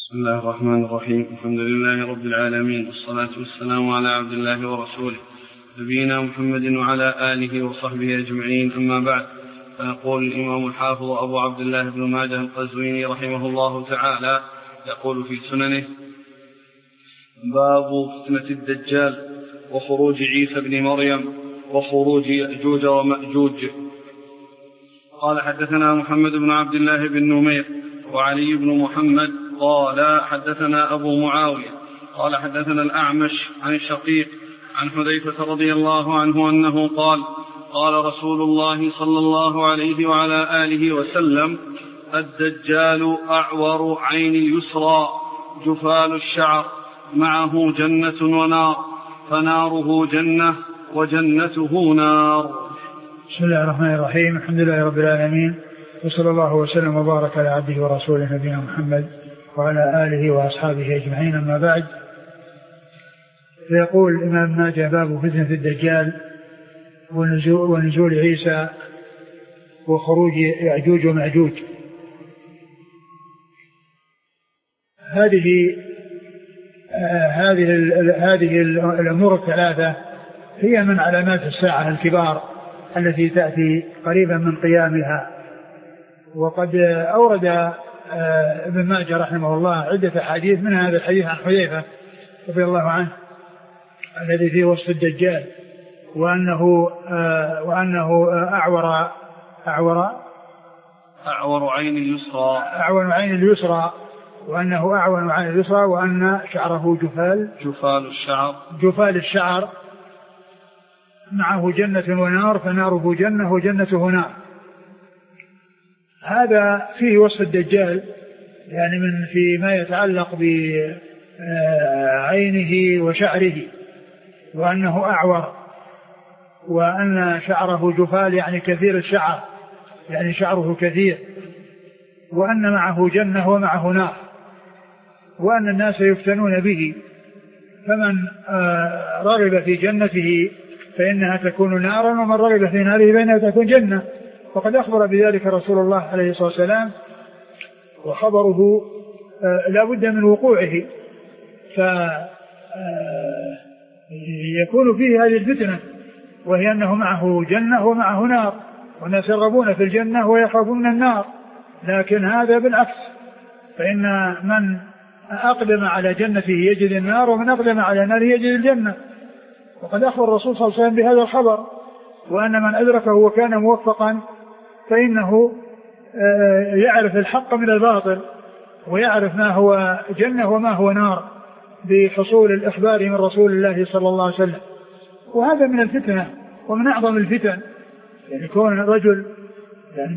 بسم الله الرحمن الرحيم. الحمد لله رب العالمين، والصلاة والسلام على عبد الله ورسوله نبينا محمد وعلى آله وصحبه أجمعين، أما بعد. فيقول الإمام الحافظ أبو عبد الله بن ماجه القزويني رحمه الله تعالى يقول في سننه: باب فتنة الدجال وخروج عيسى بن مريم وخروج يأجوج ومأجوج. قال: حدثنا محمد بن عبد الله بن نمير وعلي بن محمد قال: حدثنا أبو معاوية قال: حدثنا الأعمش عن الشقيق عن حذيفة رضي الله عنه أنه قال: قال رسول الله صلى الله عليه وعلى آله وسلم: الدجال أعور عين اليسرى جفال الشعر، معه جنة ونار، فناره جنة وجنته نار. بسم الله الرحمن الرحيم. الحمد لله رب العالمين، وصلى الله وسلم وبارك على عبده ورسوله نبينا محمد وعلى آله وأصحابه أجمعين، أما بعد. فيقول الإمام ماجه: باب فتنة الدجال ونزول عيسى وخروج يأجوج ومأجوج. هذه الأمور الثلاثة هي من علامات الساعة الكبار التي تأتي قريبا من قيامها. وقد أورد ابن ماجه رحمه الله عدة حديث، من هذا الحديث عن حذيفة رضي الله عنه الذي فيه وصف الدجال، وأنه أعور عين اليسرى، وأنه أعور عين اليسرى، وأن شعره جفال الشعر، معه جنة ونار، فناره جنة وجنته نار. هذا فيه وصف الدجال، يعني من فيما يتعلق بعينه وشعره، وأنه أعور، وأن شعره جفال يعني كثير الشعر، يعني شعره كثير، وأن معه جنة ومعه نار، وأن الناس يفتنون به، فمن رغب في جنته فإنها تكون نارا، ومن رغب في ناره فإنها تكون جنة. وقد أخبر بذلك رسول الله عليه الصلاة والسلام، وخبره لا بد من وقوعه، فيكون فيه هذه الفتنة، وهي أنه معه جنة ومعه نار، والناس يرغبون في الجنة ويخافون النار. لكن هذا بالعكس، فإن من أقدم على جنته يجد النار، ومن أقدم على ناره يجد الجنة. وقد أخبر الرسول صلى الله عليه وسلم بهذا الخبر، وأن من أدركه وكان موفقا فإنه يعرف الحق من الباطل، ويعرف ما هو جنة وما هو نار، بحصول الإخبار من رسول الله صلى الله عليه وسلم. وهذا من الفتنة ومن أعظم الفتن، يعني كون الرجل يعني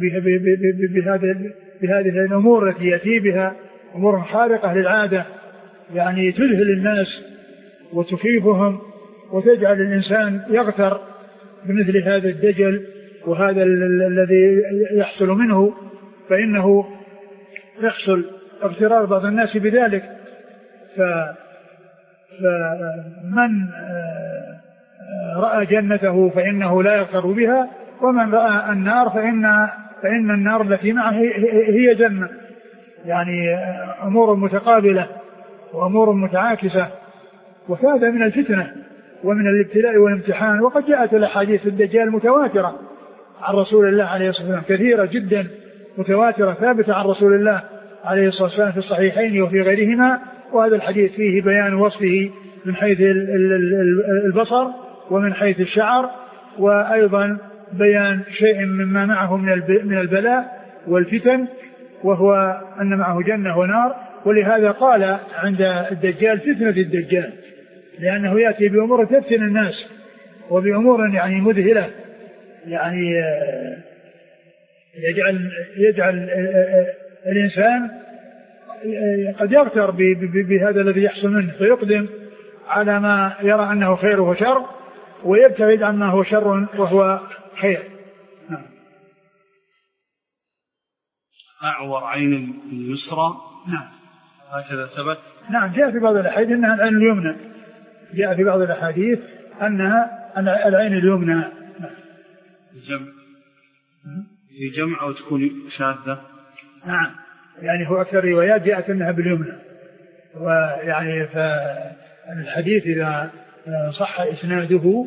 بهذه الأمور التي يأتي بها أمور خارقة للعادة، يعني تذهل الناس وتخيفهم، وتجعل الإنسان يغتر بمثل هذا الدجل وهذا الذي يحصل منه، فإنه يحصل اغترار بعض الناس بذلك. فمن رأى جنته فإنه لا يغتر بها، ومن رأى النار فإن النار التي معه هي جنة، يعني أمور متقابلة وأمور متعاكسة. وهذا من الفتنة ومن الابتلاء والامتحان. وقد جاءت الأحاديث الدجال متواترة عن رسول الله عليه الصلاة والسلام، كثيرة جدا متواترة ثابتة عن رسول الله عليه الصلاة والسلام في الصحيحين وفي غيرهما. وهذا الحديث فيه بيان وصفه من حيث البصر ومن حيث الشعر، وأيضا بيان شيء مما معه من البلاء والفتن، وهو أن معه جنة ونار. ولهذا قال عند الدجال فتنة الدجال، لأنه يأتي بأمور تفتن الناس، وبأمور يعني مذهلة، يعني يجعل الإنسان قد يغتر بهذا الذي يحصل منه، فيقدم على ما يرى أنه خير وشر، ويبتعد عما هو شر وهو خير. أعور عين اليسرى، نعم، هكذا ثبت. نعم، جاء في بعض الأحاديث أنها العين اليمنى، جاء في بعض الأحاديث أنها العين اليمنى. في جمع أو تكون شاذة. نعم، يعني هو أكثر روايات جاءت أنها باليمنى، ويعني فالحديث إذا صح إسناده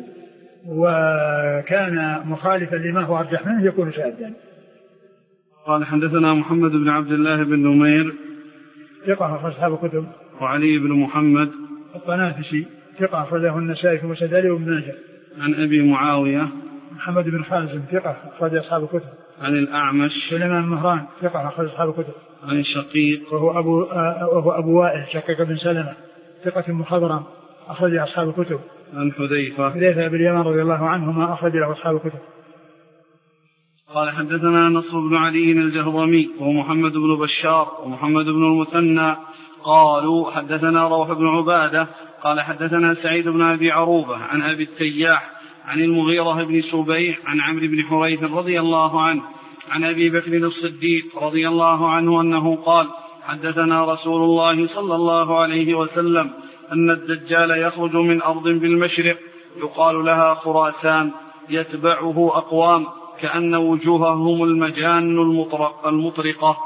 وكان مخالفا لما هو أرجح منه يكون شاذا. قال حدثنا محمد بن عبد الله بن نمير ثقة أخرج أصحاب الكتب. وعلي بن محمد الطنافسي ثقة أخرجه النسائي في مسند وابن ماجه. عن أبي معاوية محمد بن خازم ثقة أخرج أصحاب الكتب. عن الأعمش سليمان مهران ثقة أخرج أصحاب الكتب. عن الشقيق وهو أبو وائل شقيق بن سلمة ثقة مخضرم أخرج أصحاب الكتب. عن حذيفة بن اليمان رضي الله عنهما أخرج له أصحاب الكتب. قال حدثنا نصر بن علي الجهضمي ومحمد بن بشار ومحمد بن المثنى قالوا حدثنا روح بن عبادة قال حدثنا سعيد بن أبي عروبة عن أبي التياح عن المغيرة بن سبيع عن عمرو بن حريث رضي الله عنه عن أبي بكر الصديق رضي الله عنه أنه قال حدثنا رسول الله صلى الله عليه وسلم أن الدجال يخرج من أرض بالمشرق يقال لها خراسان يتبعه أقوام كأن وجوههم المجان المطرقة.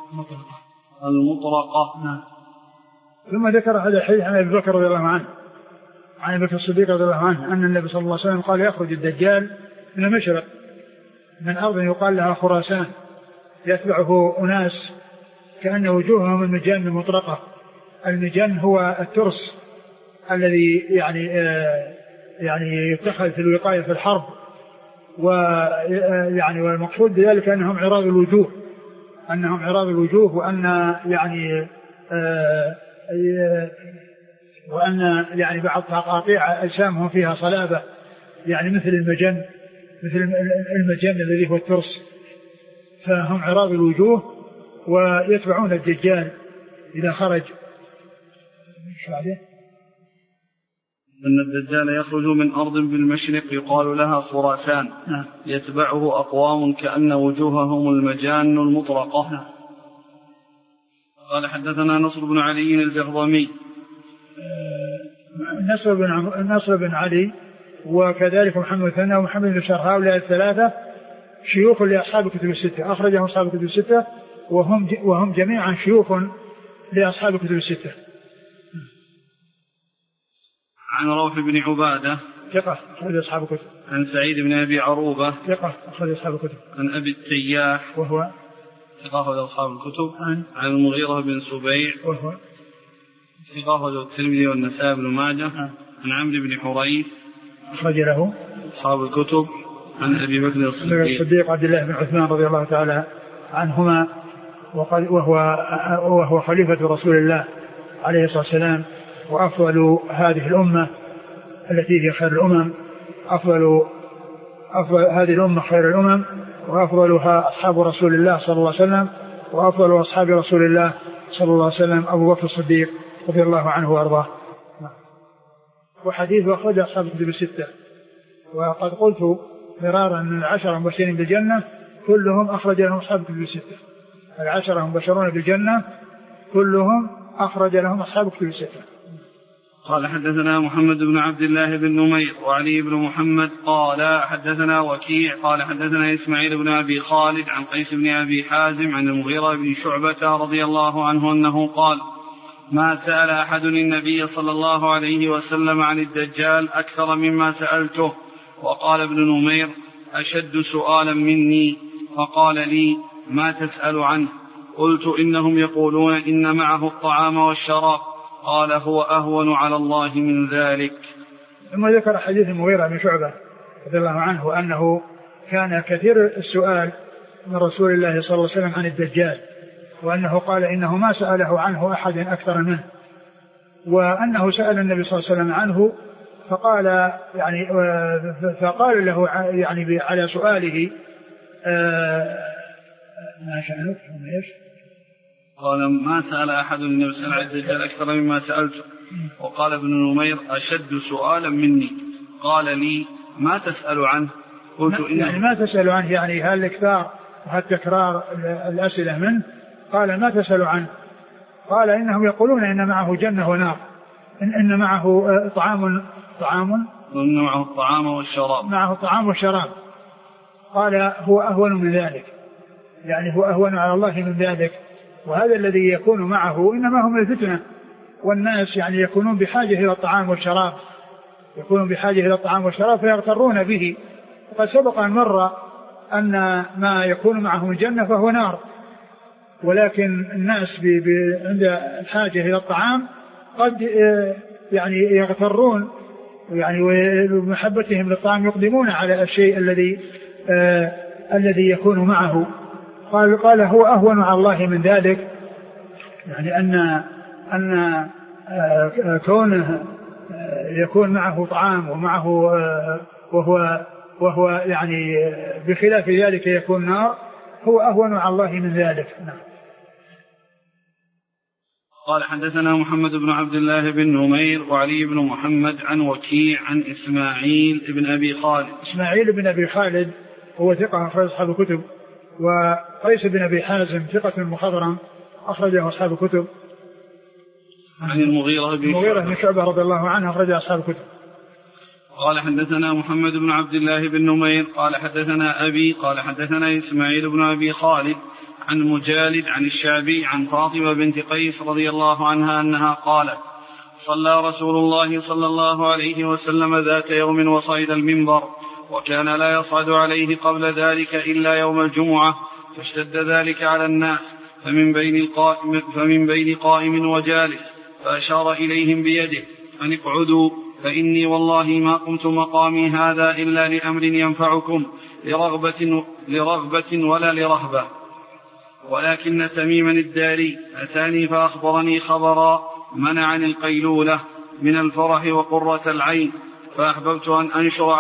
ثم ذكر هذا الحديث عن أبي بكر رضي الله عنه عن أبي بكر الصديق رضي الله عنه أن النبي صلى الله عليه وسلم قال يخرج الدجال من المشرق من أرض يقال لها خراسان يتبعه أناس كأن وجوههم المجان المطرقة. المجان هو الترس الذي يعني يتخذ في الوقاية في الحرب ويعني والمقصود بذلك أنهم عراض الوجوه وأن يعني بعض تقاطيع أجسامهم فيها صلابة يعني مثل المجن الذي هو الترس. فهم عراض الوجوه ويتبعون الدجال إذا خرج. أن الدجال يخرج من أرض بالمشرق يقال لها خراسان يتبعه أقوام كأن وجوههم المجان المطرقة. قال حدثنا نصر بن علي الجهضمي نصر بن علي وكذلك محمد ثنا ومحمد بن بشار هؤلاء الثلاثة شيوخ لأصحاب الكتب الستة أخرجهم أصحاب الكتب الستة وهم جميعا شيوخ لأصحاب الكتب الستة. عن روح بن عبادة ثقة أخرج أصحاب الكتب. عن سعيد بن أبي عروبة ثقة أخرج أصحاب الكتب. عن أبي التياح وهو ثقة أخرج أصحاب الكتب. عن المغيرة بن سبيع وهو ثقة أخرج الترمذي والنسائي بن ماجه. عن عمرو بن حريث أخرج له أصحاب الكتب. عن أبي بكر الصديق عبد الله بن عثمان رضي الله تعالى عنهما وهو خليفة رسول الله عليه الصلاة والسلام وأفضل هذه الأمة التي هي خير الأمم أفضل هذه الأمة خير الأمم وأفضلها أصحاب رسول الله صلى الله عليه وسلم وأفضل أصحاب رسول الله صلى الله عليه وسلم أبو بكر الصديق رضي الله عنه وأرضاه. وحديث أخرج أصحاب الكتب الستة. وقد قلت مرارا أن العشرة المبشرين بالجنة كلهم أخرج لهم أصحاب الكتب الستة. العشرة المبشرون بالجنة كلهم أخرج لهم أصحاب الكتب الستة. قال حدثنا محمد بن عبد الله بن نمير وعلي بن محمد قال حدثنا وكيع قال حدثنا إسماعيل بن أبي خالد عن قيس بن أبي حازم عن المغيرة بن شعبة رضي الله عنه أنه قال ما سأل أحد النبي صلى الله عليه وسلم عن الدجال أكثر مما سألته. وقال ابن نمير أشد سؤالا مني فقال لي ما تسأل عنه؟ قلت إنهم يقولون إن معه الطعام والشراب. قال هو أهون على الله من ذلك. ثم ذكر حديث المغيرة بن شعبة رضي الله عنه أنه كان كثير السؤال من رسول الله صلى الله عليه وسلم عن الدجال وأنه قال إنه ما سأله عنه أحد أكثر منه وأنه سأل النبي صلى الله عليه وسلم عنه فقال له يعني على سؤاله ما شأنك قال ما سأل أحد النبي صلى الله عليه وسلم عن الدجال أكثر مما سألته. وقال ابن نمير أشد سؤالا مني قال لي ما تسأل عنه؟ قلت يعني ما تسأل عنه يعني هل الإكثار وهل تكرار الأسئلة منه؟ قال ما تسأل عنه؟ قال إنهم يقولون إن معه جنة ونار إن معه طعام وإن معه الطعام والشراب. معه طعام والشراب. قال هو أهون من ذلك يعني هو أهون على الله من ذلك. وهذا الذي يكون معه إنما هو من الفتنة والناس يعني يكونون بحاجة إلى الطعام والشراب، يكونون بحاجة إلى الطعام والشراب فيغترون به. وقد سبق أن مر أن ما يكون معهم الجنة فهو نار، ولكن الناس عند الحاجة إلى الطعام قد يعني يغترون يعني ومحبتهم للطعام يقدمون على الشيء الذي يكون معه. قال هو أهون على الله من ذلك، يعني أن كونه يكون معه طعام ومعه وهو يعني بخلاف ذلك يكون نار، هو أهون على الله من ذلك. نعم. قال حدثنا محمد بن عبد الله بن نمير وعلي بن محمد عن وكيع عن إسماعيل بن أبي خالد. إسماعيل بن أبي خالد هو ثقة أخرج أصحاب الكتب، وقيس بن أبي حازم ثقة مخضرم أخرجه أصحاب الكتب. عن المغيرة بن شعبة رضي الله عنه أخرج أصحاب الكتب. قال حدثنا محمد بن عبد الله بن نمير قال حدثنا أبي قال حدثنا إسماعيل بن أبي خالد عن مجالد عن الشعبي عن فاطمة بنت قيس رضي الله عنها أنها قالت: صلى رسول الله صلى الله عليه وسلم ذات يوم وصعد المنبر، وكان لا يصعد عليه قبل ذلك إلا يوم الجمعة، فاشتد ذلك على الناس، فمن بين قائم وجالس فأشار إليهم بيده أن اقعدوا، فإني والله ما قمت مقامي هذا إلا لأمر ينفعكم لرغبة ولا لرهبة، ولكن تميما الداري أتاني فأخبرني خبرا منعني القيلولة من الفرح وقرة العين، فأحببت أن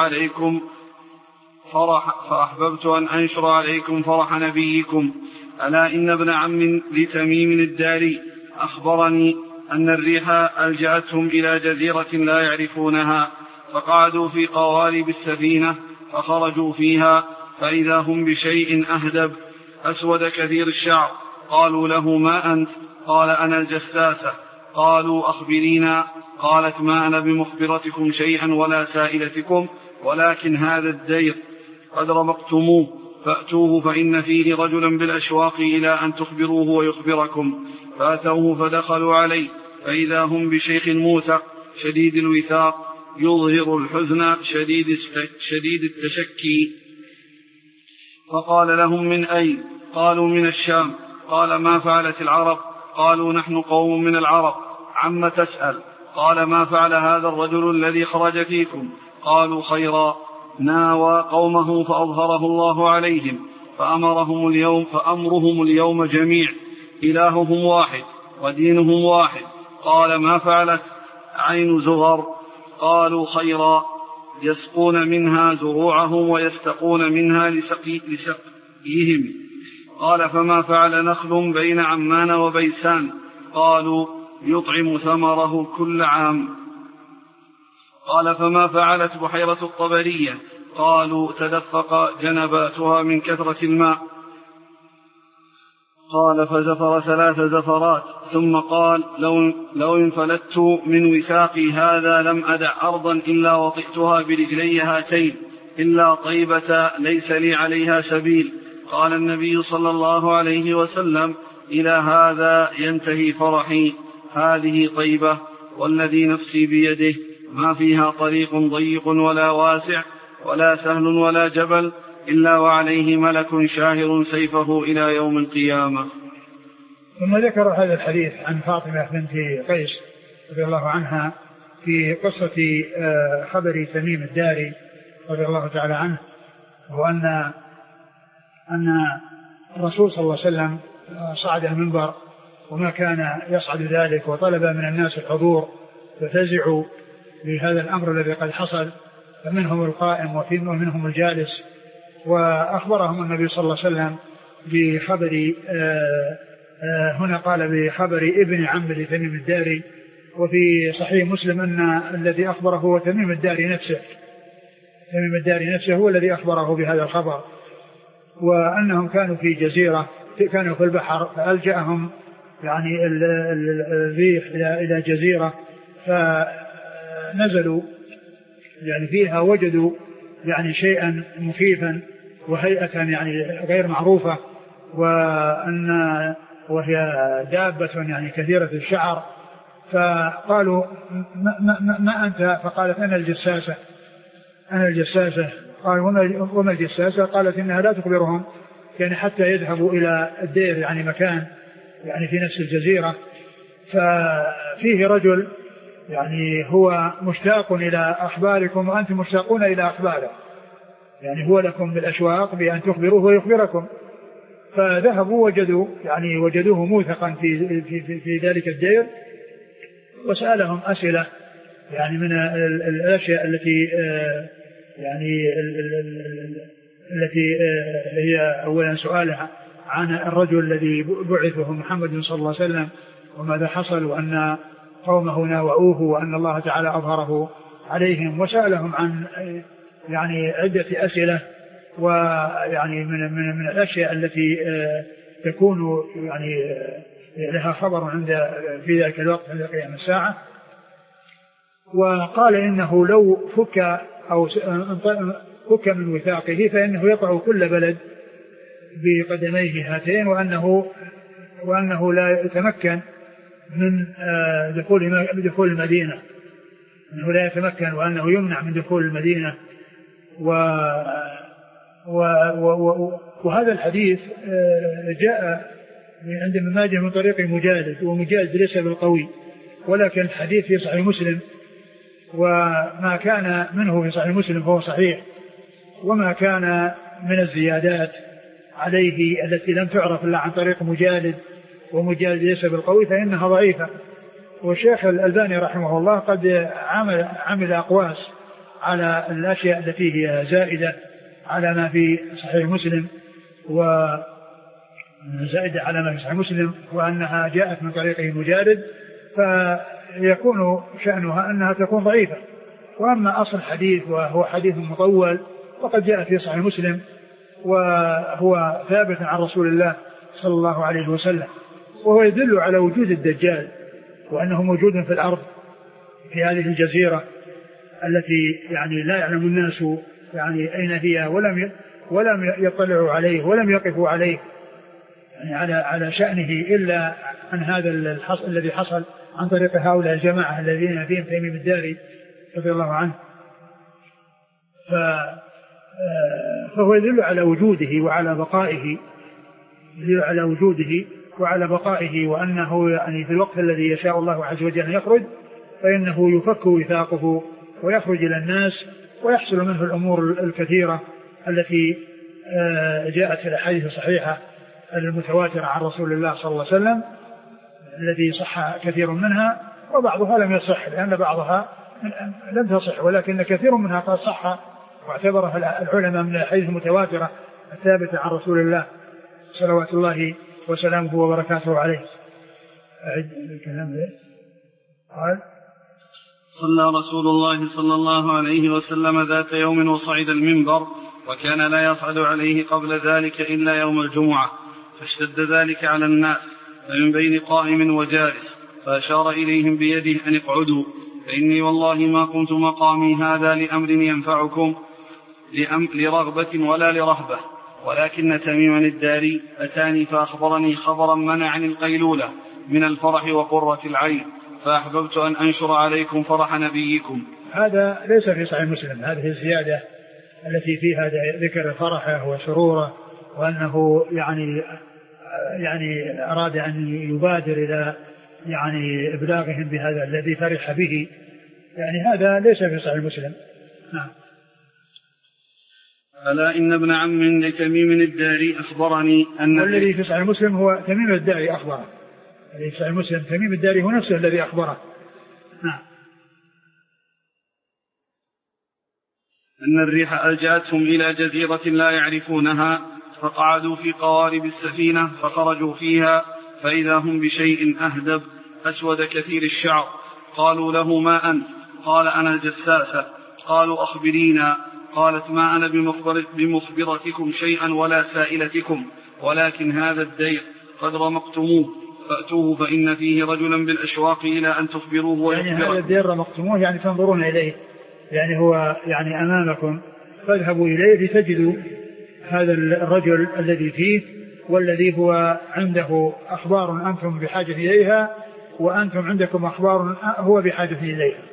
أنشر عليكم فرح نبيكم. ألا إن ابن عم لتميم الداري أخبرني أن الريح ألجأتهم إلى جزيرة لا يعرفونها، فقعدوا في قوارب السفينة فخرجوا فيها، فإذا هم بشيء أهدب أسود كثير الشعر. قالوا له: ما أنت؟ قال: أنا الجساسة. قالوا: أخبرينا. قالت: ما أنا بمخبرتكم شيئا ولا سائلتكم، ولكن هذا الدير قد رمقتموه، فأتوه فإن فيه رجلا بالأشواق إلى أن تخبروه ويخبركم. فأتوه فدخلوا عليه، فإذا هم بشيخ موثق شديد الوثاق يظهر الحزن شديد التشكي. فقال لهم: من أين؟ قالوا: من الشام. قال: ما فعلت العرب؟ قالوا: نحن قوم من العرب. عم تسأل؟ قال: ما فعل هذا الرجل الذي خرج فيكم؟ قالوا: خيرا، ناوى قومه فأظهره الله عليهم، فأمرهم اليوم جميع، إلههم واحد ودينهم واحد. قال: ما فعلت عين زغر؟ قالوا: خيرا، يسقون منها زروعهم ويستقون منها لسقيهم. قال: فما فعل نخل بين عمان وبيسان؟ قالوا: يطعم ثمره كل عام. قال: فما فعلت بحيرة الطبرية؟ قالوا: تدفق جنباتها من كثرة الماء. قال: فزفر 3 زفرات، ثم قال: لو انفلت من وثاقي هذا لم أدع أرضا إلا وطئتها برجلي هاتين، إلا طيبة ليس لي عليها سبيل. قال النبي صلى الله عليه وسلم: إلى هذا ينتهي فرحي، هذه طيبة، والذي نفسي بيده ما فيها طريق ضيق ولا واسع ولا سهل ولا جبل إلا وعليه ملك شاهر سيفه إلى يوم القيامة. ثم ذكر هذا الحديث عن فاطمة بنت قيس رضي الله عنها في قصة خبر تميم الداري رضي الله تعالى عنه، وأن الرسول صلى الله عليه وسلم صعد المنبر وما كان يصعد ذلك، وطلب من الناس الحضور، ففزعوا لهذا الأمر الذي قد حصل، فمنهم القائم ومنهم الجالس. وأخبرهم النبي صلى الله عليه وسلم بخبر هنا قال بخبر ابن عم لتميم الداري، وفي صحيح مسلم أن الذي أخبره هو تميم الداري نفسه، تميم الداري نفسه هو الذي أخبره بهذا الخبر، وأنهم كانوا في جزيرة، كانوا في البحر، فألجأهم يعني الريح إلى جزيرة، فنزلوا يعني فيها، وجدوا يعني شيئا مخيفا وهيئة يعني غير معروفة، وهي دابة يعني كثيرة الشعر، فقالوا ما أنت؟ فقالت أنا الجساسة. قال وما الجساسة؟ قالت إنها لا تخبرهم يعني حتى يذهبوا إلى الدير يعني مكان يعني في نفس الجزيرة. ففيه رجل يعني هو مشتاق إلى أخباركم وأنتم مشتاقون إلى أخباره، يعني هو لكم بالأشواق بأن تخبروه ويخبركم. فذهبوا وجدوه موثقا في ذلك الدير، وسألهم أسئلة يعني من الأشياء التي هي أولا سؤالها عن الرجل الذي بعثه محمد صلى الله عليه وسلم وماذا حصل، وأن قومه ناوؤوه وأن الله تعالى أظهره عليهم. وسألهم عن يعني عدة أسئلة، ويعني من الأشياء التي تكون يعني لها خبر في ذلك الوقت عند قيام الساعة. وقال إنه لو فك من وثاقه فإنه يقع كل بلد بقدميه هاتين، وأنه لا يتمكن من دخول المدينة، أنه لا يتمكن وأنه يمنع من دخول المدينة. وهذا الحديث جاء عند ابن ماجه من طريق مجالد، ومجالد ليس بالقوي، ولكن الحديث في صحيح مسلم، وما كان منه في صحيح مسلم فهو صحيح، وما كان من الزيادات عليه التي لم تعرف إلا عن طريق مجالد، ومجالد ليس بالقوي، فإنها ضعيفة. والشيخ الألباني رحمه الله قد عمل أقواس على الأشياء التي هي زائدة على ما في صحيح مسلم، وزائدة على ما في صحيح مسلم، وأنها جاءت من طريق مجالد، فيكون شأنها أنها تكون ضعيفة. وأما أصل الحديث وهو حديث مطول وقد جاء في صحيح مسلم، وهو ثابت عن رسول الله صلى الله عليه وسلم، وهو يدل على وجود الدجال، وأنه موجود في الأرض في هذه الجزيرة التي يعني لا يعلم الناس يعني أين هي، ولم يطلعوا عليه ولم يقفوا عليه يعني على شأنه إلا عن هذا الذي حصل عن طريق هؤلاء الجماعة الذين فيهم تميم الداري رضي الله عنه. فهو يدل على وجوده وعلى بقائه، وأنه يعني في الوقت الذي يشاء الله عز وجل أن يخرج فإنه يفك وثاقه ويخرج إلى الناس، ويحصل منه الأمور الكثيرة التي جاءت في الأحاديث الصحيحة المتواترة عن رسول الله صلى الله عليه وسلم، الذي صح كثير منها، وبعضها لم يصح لأن بعضها لم تصح، ولكن كثير منها قد صح واعتبرها العلماء من الأحاديث المتواترة الثابتة عن رسول الله صلوات الله وسلامه وبركاته عليه. قال صلى رسول الله صلى الله عليه وسلم ذات يوم وصعد المنبر، وكان لا يصعد عليه قبل ذلك إلا يوم الجمعة، فاشتد ذلك على الناس، فمن بين قائم وجالس فأشار إليهم بيده أن اقعدوا، فإني والله ما قمت مقامي هذا لأمر ينفعكم لرغبة ولا لرهبة، ولكن تميما الداري أتاني فأخبرني خبرا منعني القيلولة من الفرح وقرة العين، فأحببت أن أنشر عليكم فرح نبيكم. هذا ليس في صحيح مسلم، هذه الزيادة التي فيها ذكر فرحه وسروره، وأنه يعني أراد أن يبادر إلى يعني إبلاغهم بهذا الذي فرح به، يعني هذا ليس في صحيح مسلم. نعم. ألا إن ابن عم لتميم الداري أخبرني أن والذي في صحيح مسلم هو تميم الداري أخبره، الذي في صحيح مسلم تميم الداري هو نفسه الذي أخبره. نعم. أن الريح ألجأتهم إلى جزيرة لا يعرفونها، فقعدوا في قوارب السفينة فخرجوا فيها، فإذا هم بشيء أهدب أسود كثير الشعر. قالوا له ما أنت؟ قال أنا الجساسة. قالوا أخبرينا. قالت ما أنا بمخبرتكم شيئا ولا سائلتكم، ولكن هذا الدير قد رمقتموه، فأتوه فإن فيه رجلا بالأشواق إلى أن تخبروه ويخبركم. يعني هذا الدير رمقتموه يعني تنظرون إليه، يعني هو يعني أمامكم، فاذهبوا إليه لتجدوا هذا الرجل الذي فيه، والذي هو عنده أخبار أنتم بحاجة إليها، وأنتم عندكم أخبار هو بحاجة إليها.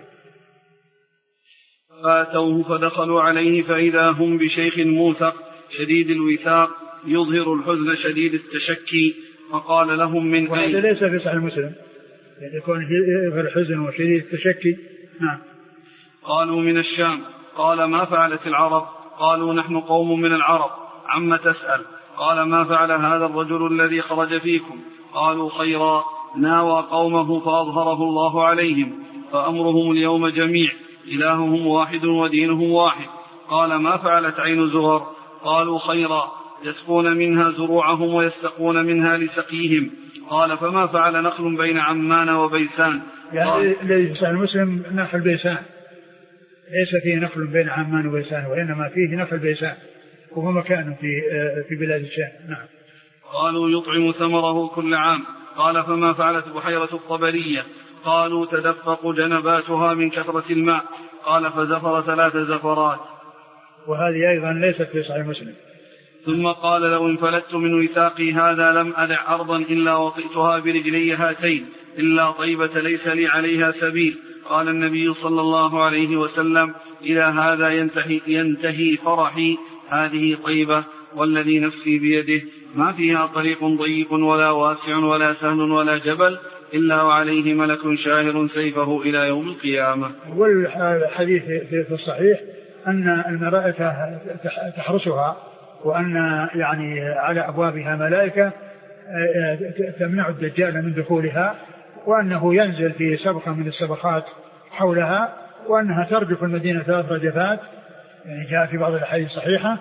فأتوه فدخلوا عليه فإذا هم بشيخ موثق شديد الوثاق يظهر الحزن شديد التشكي، فقال لهم من أين؟ وهذا ليس في صحيح مسلم، يعني يكون يظهر الحزن وشديد التشكي. نعم. قالوا من الشام. قال ما فعلت العرب؟ قالوا نحن قوم من العرب. عم تسأل؟ قال ما فعل هذا الرجل الذي خرج فيكم؟ قالوا خيرا، ناوى قومه فأظهره الله عليهم، فأمرهم اليوم جميع، إلههم واحد ودينهم واحد. قال ما فعلت عين زغر؟ قالوا خيرا، يسقون منها زروعهم ويستقون منها لسقيهم. قال فما فعل نخل بين عمان وبيسان؟ يعني ليس المسلم نخل بيسان، ليس فيه نخل بين عمان وبيسان، وإنما فيه نخل بيسان وهو مكان في بلاد الشام. نعم. قالوا يطعم ثمره كل عام. قال فما فعلت بحيرة الطبرية؟ قالوا تدفق جنباتها من كثرة الماء. قال فزفر 3 زفرات. وهذه أيضا ليست في صحيح مسلم. ثم قال لو انفلت من وثاقي هذا لم أدع أرضا إلا وطئتها برجلي هاتين إلا طيبة ليس لي عليها سبيل. قال النبي صلى الله عليه وسلم إلى هذا ينتهي فرحي، هذه طيبة والذي نفسي بيده ما فيها طريق ضيق ولا واسع ولا سهل ولا جبل إلا وعليه ملك شاهر سيفه إلى يوم القيامة. والحديث في الصحيح أن الملائكة تحرسها، وأن يعني على أبوابها ملائكة تمنع الدجال من دخولها، وأنه ينزل في سبخة من السبخات حولها، وأنها ترجف المدينة 3 رجفات، يعني جاء في بعض الأحاديث الصحيحة،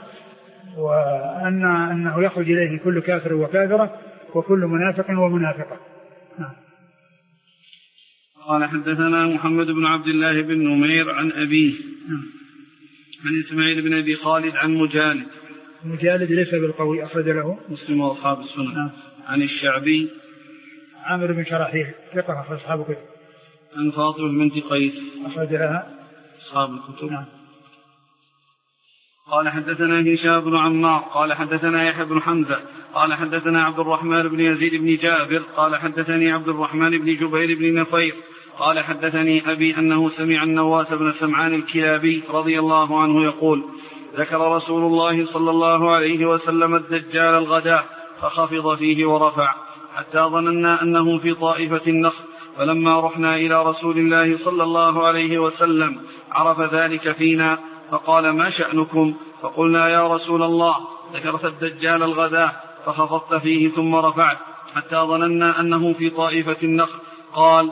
وأنه يخرج إليه كل كافر وكافرة وكل منافق ومنافقة. قال حدثنا محمد بن عبد الله بن نمير عن أبيه عن إسماعيل بن أبي خالد عن مجالد ليس بالقوي، أخرج له مسلم وأصحاب السنة. عن الشعبي عامر بن شراحيل ثقة أخرج أصحاب الكتب. عن فاطمة بنت قيس أخرج لها أصحاب الكتب. قال حدثنا هشام بن عمار قال حدثنا يحيى بن حمزة قال حدثنا عبد الرحمن بن يزيد بن جابر قال حدثني عبد الرحمن بن جبير بن نفير قال حدثني أبي أنه سمع النواس بن سمعان الكلابي رضي الله عنه يقول ذكر رسول الله صلى الله عليه وسلم الدجال الغداء فخفض فيه ورفع حتى ظننا أنه في طائفة النخل، فلما رحنا إلى رسول الله صلى الله عليه وسلم عرف ذلك فينا فقال ما شأنكم؟ فقلنا يا رسول الله ذكرت الدجال الغداء فخفضت فيه ثم رفعت حتى ظننا أنه في طائفة النخل. قال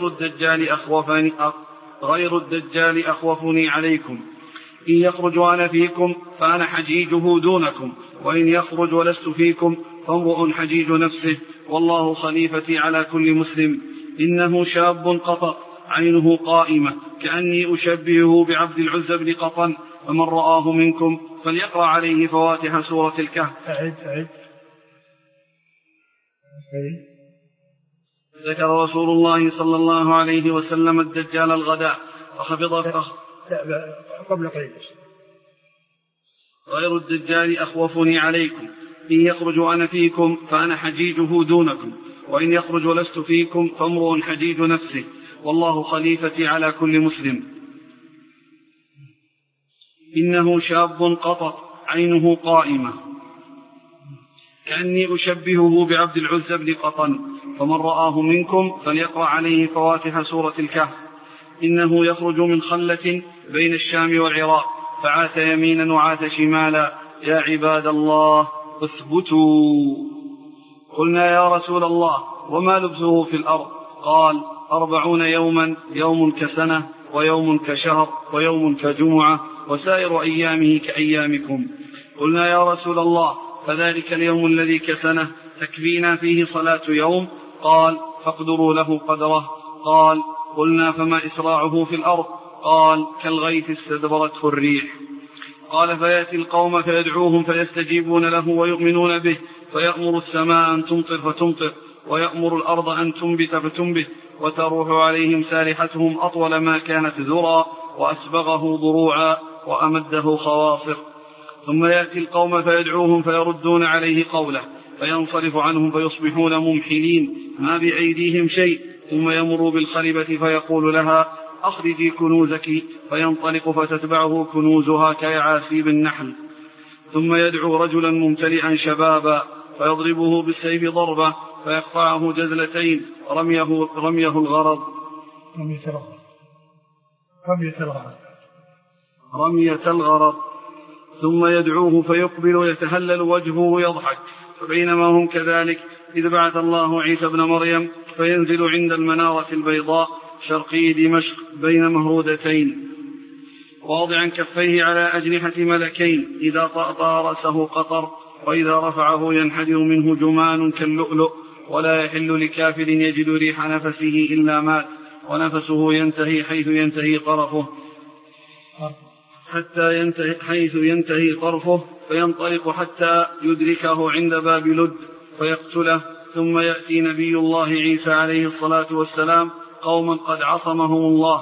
غير الدجال أخوفني عليكم، إن يخرج وأنا فيكم فأنا حجيجه دونكم، وإن يخرج ولست فيكم فامرؤ حجيج نفسه، والله خليفتي على كل مسلم. إنه شاب قطط عينه قائمة كأني أشبهه بعبد العزى بن قطن، فمن رآه منكم فليقرأ عليه فواتح سورة الكهف. ذكر رسول الله صلى الله عليه وسلم الدجال الغداء فخفض قبل قليل. غير الدجال أخوفني عليكم، إن يخرج وأنا فيكم فأنا حجيجه دونكم، وإن يخرج ولست فيكم فامرؤ حجيج نفسه، والله خليفتي على كل مسلم. إنه شاب قطط عينه قائمة كأني أشبهه بعبد العزى بن قطن، فمن رآه منكم فليقرأ عليه فواتح سورة الكهف. إنه يخرج من خلة بين الشام والعراق، فعاث يمينا وعاث شمالا، يا عباد الله اثبتوا. قلنا يا رسول الله وما لبثه في الأرض؟ قال 40 يوما، يوم كسنة ويوم كشهر ويوم كجمعة وسائر أيامه كأيامكم. قلنا يا رسول الله فذلك اليوم الذي كسنه تكفينا فيه صلاة يوم؟ قال فاقدروا له قدره. قال قلنا فما إسراعه في الأرض؟ قال كالغيث استدبرته الريح. قال فيأتي القوم فيدعوهم فيستجيبون له ويؤمنون به، فيأمر السماء أن تمطر فتمطر، ويأمر الأرض أن تنبت فتنبت، وتروح عليهم سارحتهم أطول ما كانت ذرى، وأسبغه ضروعا وأمده خواصر. ثم يأتي القوم فيدعوهم فيردون عليه قوله، فينصرف عنهم فيصبحون ممحلين ما بأيديهم شيء، ثم يمر بالخلبة فيقول لها أخرجي كنوزك، فينطلق فتتبعه كنوزها كيعاسيب النحل. ثم يدعو رجلا ممتلئا شبابا فيضربه بالسيف ضربة فيقطعه جزلتين رميه الغرض رمية الغرض. ثم يدعوه فيقبل ويتهلل وجهه ويضحك. فبينما هم كذلك إذ بعث الله عيسى ابن مريم فينزل عند المنارة البيضاء شرقي دمشق بين مهرودتين واضعا كفيه على أجنحة ملكين، إذا طأطأ رأسه قطر، وإذا رفعه ينحدر منه جمان كاللؤلؤ، ولا يحل لكافر يجد ريح نفسه إلا مات، ونفسه ينتهي حيث ينتهي طرفه فينطلق حتى يدركه عند باب لد فيقتله. ثم يأتي نبي الله عيسى عليه الصلاة والسلام قوما قد عصمهم الله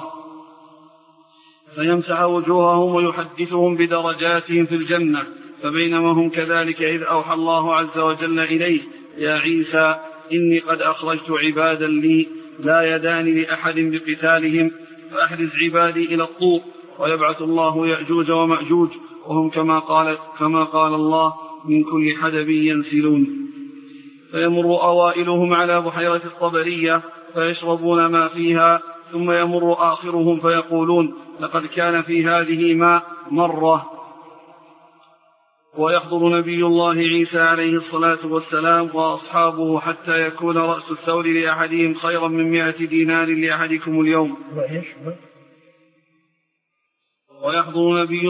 فيمسح وجوههم ويحدثهم بدرجاتهم في الجنة. فبينما هم كذلك إذ أوحى الله عز وجل إليه يا عيسى إني قد أخرجت عبادا لي لا يدان لأحد بقتالهم، فأحرز عبادي إلى الطور. ويبعث الله يأجوج ومأجوج وهم كما قال الله من كل حدب ينسلون. فيمر أوائلهم على بحيرة الطبرية فيشربون ما فيها، ثم يمر آخرهم فيقولون لقد كان في هذه ماء مرة. ويحضر نبي الله عيسى عليه الصلاة والسلام وأصحابه حتى يكون رأس الثور لأحدهم خيرا من 100 دينار لأحدكم اليوم. ويحضر نبي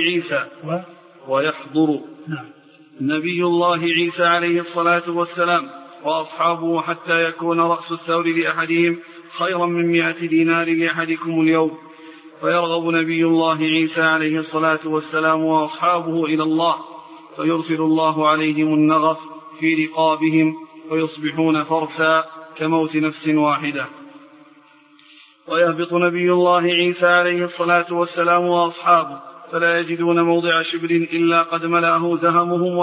الله عيسى عليه الصلاة والسلام وأصحابه حتى يكون رأس الثور لأحدهم خيرا من 100 دينار لأحدكم اليوم. فيرغب نبي الله عيسى عليه الصلاة والسلام وأصحابه إلى الله، فيرسل الله عليهم النغف في رقابهم فيصبحون فرسا كموت نفس واحدة. ويهبط نبي الله عيسى عليه الصلاة والسلام وأصحابه فلا يجدون موضع شبر إلا قد ملأه زهمهم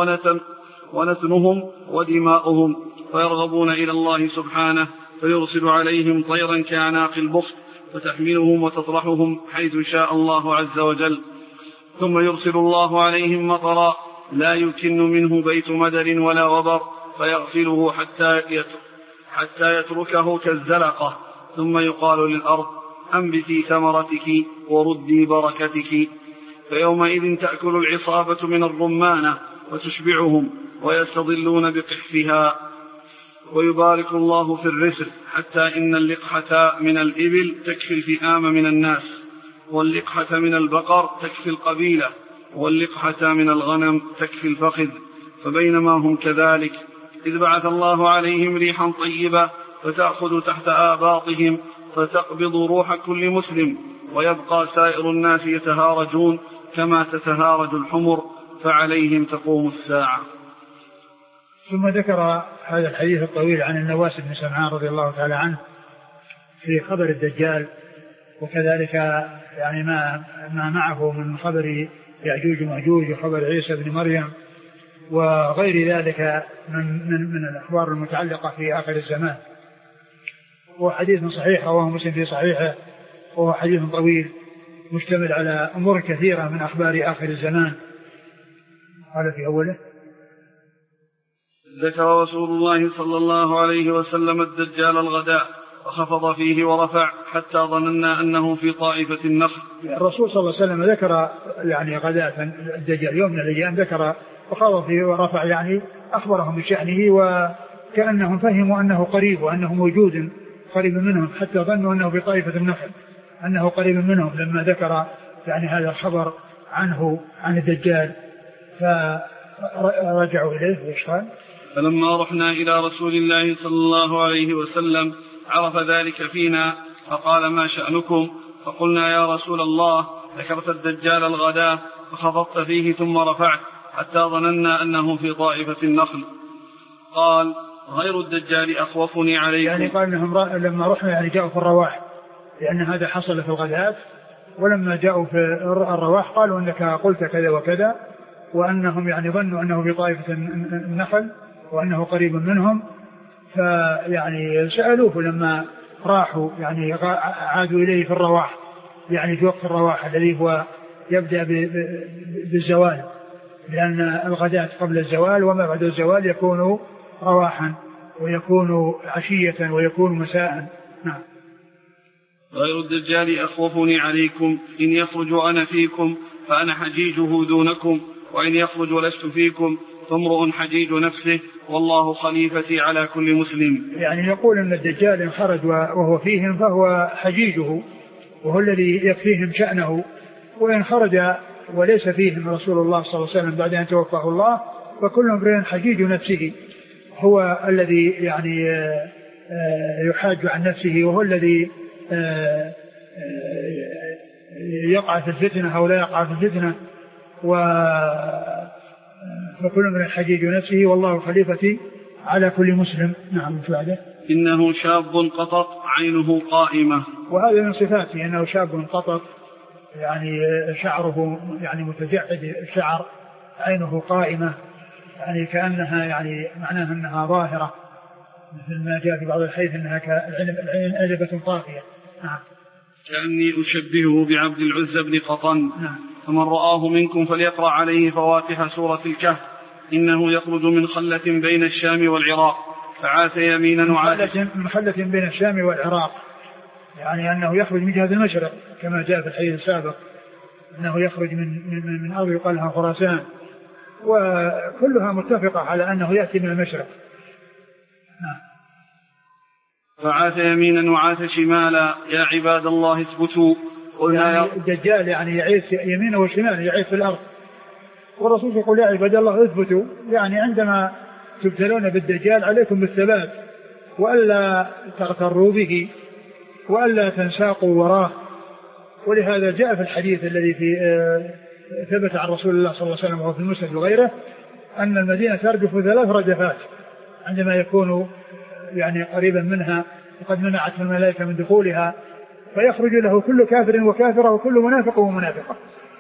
ونتنهم ودماؤهم، فيرغبون إلى الله سبحانه فيرسل عليهم طيرا كأعناق البخت فتحملهم وتطرحهم حيث شاء الله عز وجل. ثم يرسل الله عليهم مطرا لا يكن منه بيت مدر ولا غبر فيغسله حتى يتركه كالزلقة. ثم يقال للأرض أنبتي ثمرتك وردي بركتك، فيومئذ تأكل العصابة من الرمانة وتشبعهم ويستظلون بقحفها. ويبارك الله في الرزق حتى إن اللقحة من الإبل تكفي الفئام من الناس، واللقحة من البقر تكفي القبيلة، واللقحة من الغنم تكفي الفخذ. فبينما هم كذلك إذ بعث الله عليهم ريحا طيبة فتأخذ تحت آباطهم فتقبض روح كل مسلم، ويبقى سائر الناس يتهارجون كما تتهارج الحمر، فعليهم تقوم الساعة. ثم ذكر هذا الحديث الطويل عن النواس بن سمعان رضي الله تعالى عنه في خبر الدجال، وكذلك يعني ما معه من خبر يأجوج ومأجوج وخبر عيسى بن مريم وغير ذلك من الأخبار المتعلقة في آخر الزمان. وحديث صحيح رواه مسلم في صحيحه، وهو حديث طويل مشتمل على أمور كثيرة من أخبار آخر الزمان. قال في أوله ذكر رسول الله صلى الله عليه وسلم الدجال الغداء وخفض فيه ورفع حتى ظننا أنه في طائفة النخل. الرسول صلى الله عليه وسلم ذكر يعني غداء الدجال يوم من الأيام، ذكر وخفض فيه ورفع، يعني أخبرهم بشأنه وكأنهم فهموا أنه قريب وأنه موجود قريب منهم، حتى ظنوا أنه في طائفة النخل، أنه قريب منهم لما ذكر يعني هذا الخبر عنه عن الدجال. فرجعوا إليه وإشخال. فلما رحنا إلى رسول الله صلى الله عليه وسلم عرف ذلك فينا فقال ما شأنكم؟ فقلنا يا رسول الله ذكرت الدجال الغداء فخفضت فيه ثم رفعت حتى ظننا أنه في طائفة النخل. قال غير الدجال أخوفني عليكم. يعني قال إنهم لما رحنا يعني جاءوا في الرواح، لأن هذا حصل في الغداء، ولما جاءوا في الرواح قالوا أنك قلت كذا وكذا، وأنهم يعني ظنوا أنه في طائفة النخل، وأنه قريب منهم. فيعني سألوه لما راحوا يعني عادوا إليه في الرواح، يعني في وقت الرواح الذي هو يبدأ بالزوال، لأن الغداة قبل الزوال وما بعد الزوال يكون رواحا ويكون عشية ويكون مساء. نعم. غير الدجال أخوفني عليكم، إن يخرج أنا فيكم فأنا حجيجه دونكم، وإن يخرج ولست فيكم فامرؤ حجيج نفسه، والله خليفتي على كل مسلم. يعني يقول أن الدجال إن خرج وهو فيهم فهو حجيجه وهو الذي يكفيهم شأنه، وإن خرج وليس فيهم رسول الله صلى الله عليه وسلم بعد أن توفاه الله فكل امرئ حجيج نفسه، هو الذي يعني يحاج عن نفسه، وهو الذي يقع في الفتنة أو لا يقع في الفتنة، فكل امرئ حجيج نفسه والله خليفتي على كل مسلم. نعم. بعده إنه شاب قطط عينه قائمة، وهذا من صفاته أنه شاب قطط، يعني شعره يعني متجعد الشعر، عينه قائمة، يعني كأنها يعني معناها أنها ظاهرة، مثل ما جاء في بعض الحديث أنها كالعين أجبة طافية. نعم. كأني أشبهه بعبد العزى بن قطن. نعم. فمن رآه منكم فليقرأ عليه فواتح سورة الكهف، إنه يخرج من خلة بين الشام والعراق فعاث يمينا وعاث من خلة بين الشام والعراق، يعني أنه يخرج من جهة المشرق كما جاء في الحديث السابق، أنه يخرج من أرض يقال لها خراسان، وكلها متفقة على أنه يأتي من المشرق. فعاث يمينا وعاث شمالا، يا عباد الله اثبتوا. يعني الدجال يعني يعيث يمينا وشمالا، يعيث في الأرض، والرسول يقول يا عباد الله اثبتوا، يعني عندما تبتلون بالدجال عليكم بالثبات وألا تغتروا به وألا تنساقوا وراه. ولهذا جاء في الحديث الذي ثبت عن رسول الله صلى الله عليه وسلم وهو في المسند وغيره أن المدينة ترجف 3 رجفات عندما يكون يعني قريبا منها وقد منعت الملائكة من دخولها، فيخرج له كل كافر وكافرة وكل منافق ومنافقة.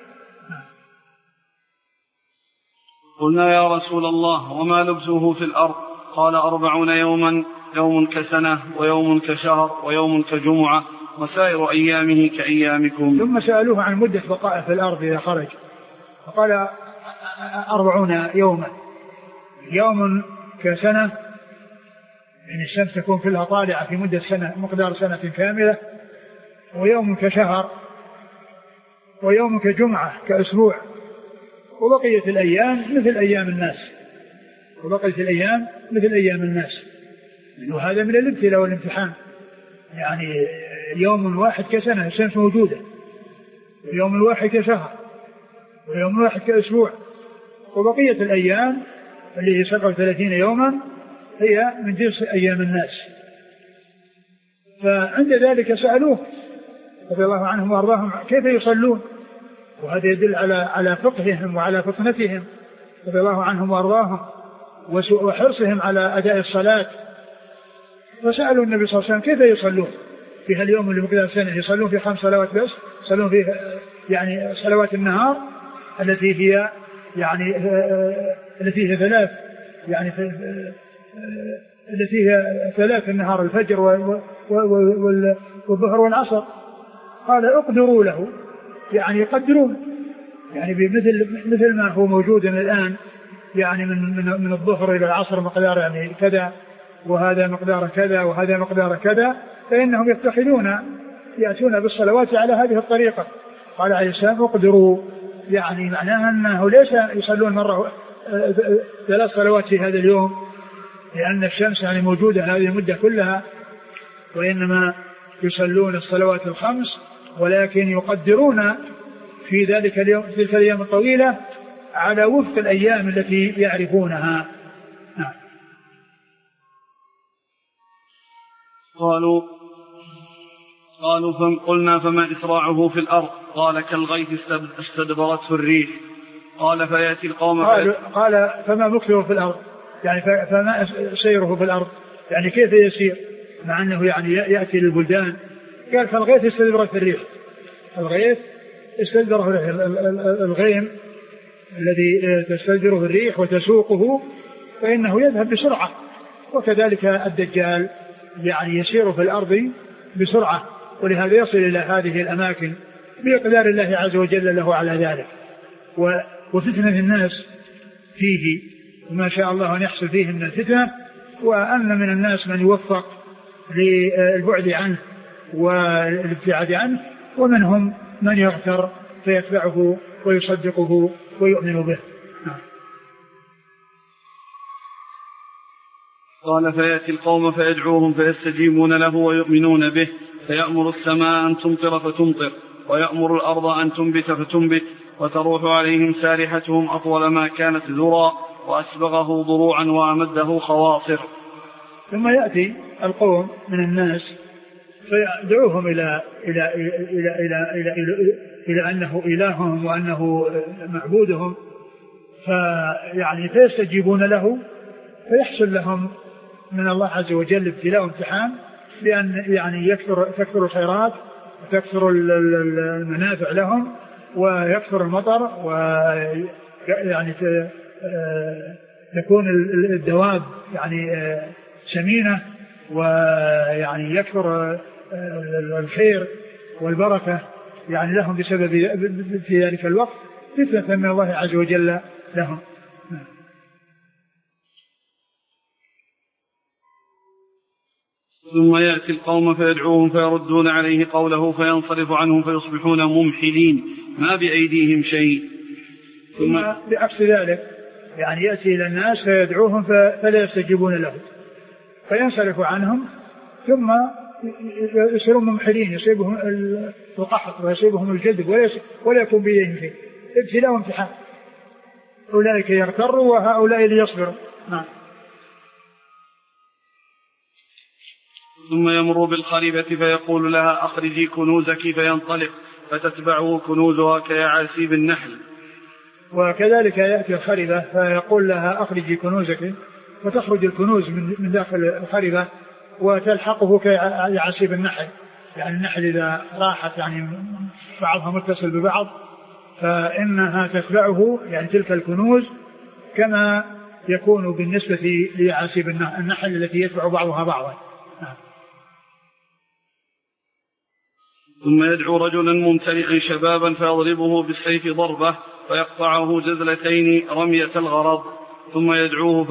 قلنا يا رسول الله وما لبسه في الأرض؟ قال 40 يوما، يوم كسنة ويوم كشهر ويوم كجمعة وسائر أيامه كأيامكم. ثم سألوه عن مدة بقائه في الأرض إذا خرج، فقال 40 يوما، يوم كسنة يعني الشمس تكون كلها طالعة في مدة سنة مقدار سنة كاملة، ويوم كشهر ويوم كجمعة كأسبوع، وبقية الأيام مثل أيام الناس، وهذا من الابتلاء والامتحان. يعني يوم واحد كسنة الشمس موجودة، ويوم واحد كشهر، ويوم واحد كأسبوع، وبقية الأيام اللي هي 37 يوما هي من جنس أيام الناس. فعند ذلك سألوه رضي الله عنهم وأرضاهم كيف يصلون، وهذا يدل على فقههم وعلى فطنتهم رضي الله عنهم وأرضاهم وحرصهم على أداء الصلاة. فسألوا النبي صلى الله عليه وسلم كيف يصلون في هاليوم اللي مقدار سنة، يصلون في 5 صلوات بس، يصلون في يعني صلوات النهار التي هي يعني التي هي 3 يعني التي هي 3 النهار، الفجر والظهر والعصر. قال اقدروا له، يعني يقدرون يعني مثل ما هو موجود الآن، يعني من الظهر إلى العصر مقدار يعني كذا، وهذا مقدار كذا، وهذا مقدار كذا، فإنهم يأتون بالصلوات على هذه الطريقة. قال عليه السلام اقدروا، يعني معناها أنه ليس يصلون 3 صلوات في هذا اليوم لأن الشمس يعني موجودة هذه المدة كلها، وإنما يصلون الصلوات 5، ولكن يقدرون في ذلك اليوم تلك الأيام الطويلة على وفق الأيام التي يعرفونها. قالوا قلنا فما إسراعه في الأرض؟ قال كالغيث استدبرته الريح. قال فيأتي القوم قال فما مكثه في الأرض، يعني فما سيره في الأرض، يعني كيف يسير مع أنه يعني يأتي للبلدان. قال كالغيث استدبرته الريح، الغيث استدبره الغيم الذي تستدبره الريح وتسوقه فإنه يذهب بسرعة. وكذلك الدجال يعني يسير في الأرض بسرعة، ولهذا يصل إلى هذه الأماكن بإقدار الله عز وجل له على ذلك. وفتنة الناس فيه ما شاء الله أن يحصل فيه من الفتنة، وأن من الناس من يوفق للبعد عنه والابتعاد عنه، ومنهم من يغتر فيتبعه ويصدقه ويؤمن به. قال فيأتي القوم فيدعوهم فيستجيبون له ويؤمنون به، فيأمر السماء أن تمطر فتمطر، ويأمر الأرض أن تنبت فتنبت، وتروح عليهم سارحتهم أطول ما كانت ذرا، وأسبغه ضروعا وأمده خواصر. ثم يأتي القوم من الناس فيدعوهم إلى أنه إلههم وأنه معبودهم، فيستجيبون له، فيحصل لهم من الله عز وجل ابتلاء وامتحان، بأن تكثر الخيرات وتكثر المنافع لهم ويكثر المطر، تكون الدواب سمينة، يكثر الخير والبركة لهم بسبب في ذلك الوقت فتنة من الله عز وجل لهم. ثم يأتي القوم فيدعوهم فيردون عليه قوله فينصرف عنهم فيصبحون ممحلين ما بأيديهم شيء. ثم بعكس ذلك يأتي إلى الناس فيدعوهم فلا يستجيبون له، فينصرف عنهم ثم يصيرون ممحلين، يصيبهم القحط ويصيبهم الجذب ولا يكون بيدهم شيء. ابتلاء وامتحان، أولئك يغتروا وهؤلاء ليصبروا. ثم يمر بالخريبة فيقول لها أخرجي كنوزك، فينطلق فتتبعه كنوزها كيعاسيب النحل. وكذلك يأتي الخريبة فيقول لها أخرجي كنوزك، فتخرج الكنوز من داخل الخريبة وتلحقه كيعاسيب النحل. النحل إذا راحت بعضها متصل ببعض فإنها تتبعه تلك الكنوز كما يكون بالنسبة ليعاسيب النحل التي يتبع بعضها بعضا. ثم يدعو رجلا ممتلئا شبابا فيضربه بالسيف ضربة فيقطعه جزلتين رمية الغرض، ثم يدعوه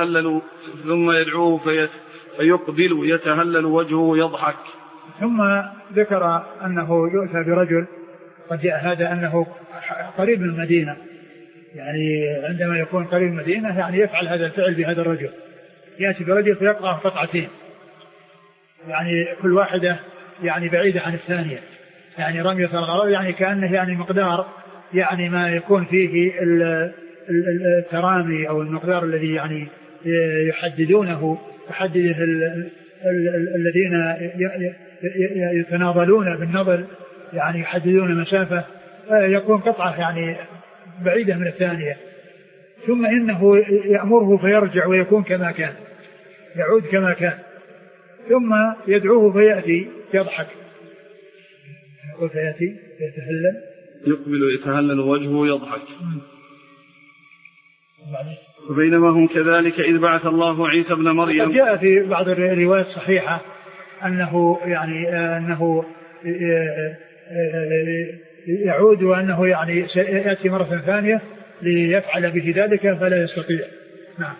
فيقبل يتهلل وجهه يضحك. ثم ذكر أنه يؤتى برجل قد جاء هذا أنه قريب من المدينة، عندما يكون قريب من المدينة يفعل هذا الفعل بهذا الرجل. يأتي برجل فيقطع قطعتين كل واحدة بعيدة عن الثانية، رمية الغرض كأنه مقدار ما يكون فيه الترامي أو المقدار الذي يحدده الذين يتناضلون بالنضل يحددون مسافة، يكون قطعة بعيدة من الثانية. ثم إنه يأمره فيرجع ويكون كما كان، يعود كما كان، ثم يدعوه فيأتي يضحك، فيأتي يتهلل، يقبل يتهلل وجهه يضحك. وبينما هم كذلك إذ بعث الله عيسى ابن مريم. جاء في بعض الروايات الصحيحة أنه أنه يعود وأنه يأتي مرة ثانية ليفعل به ذلك فلا يستطيع. نعم.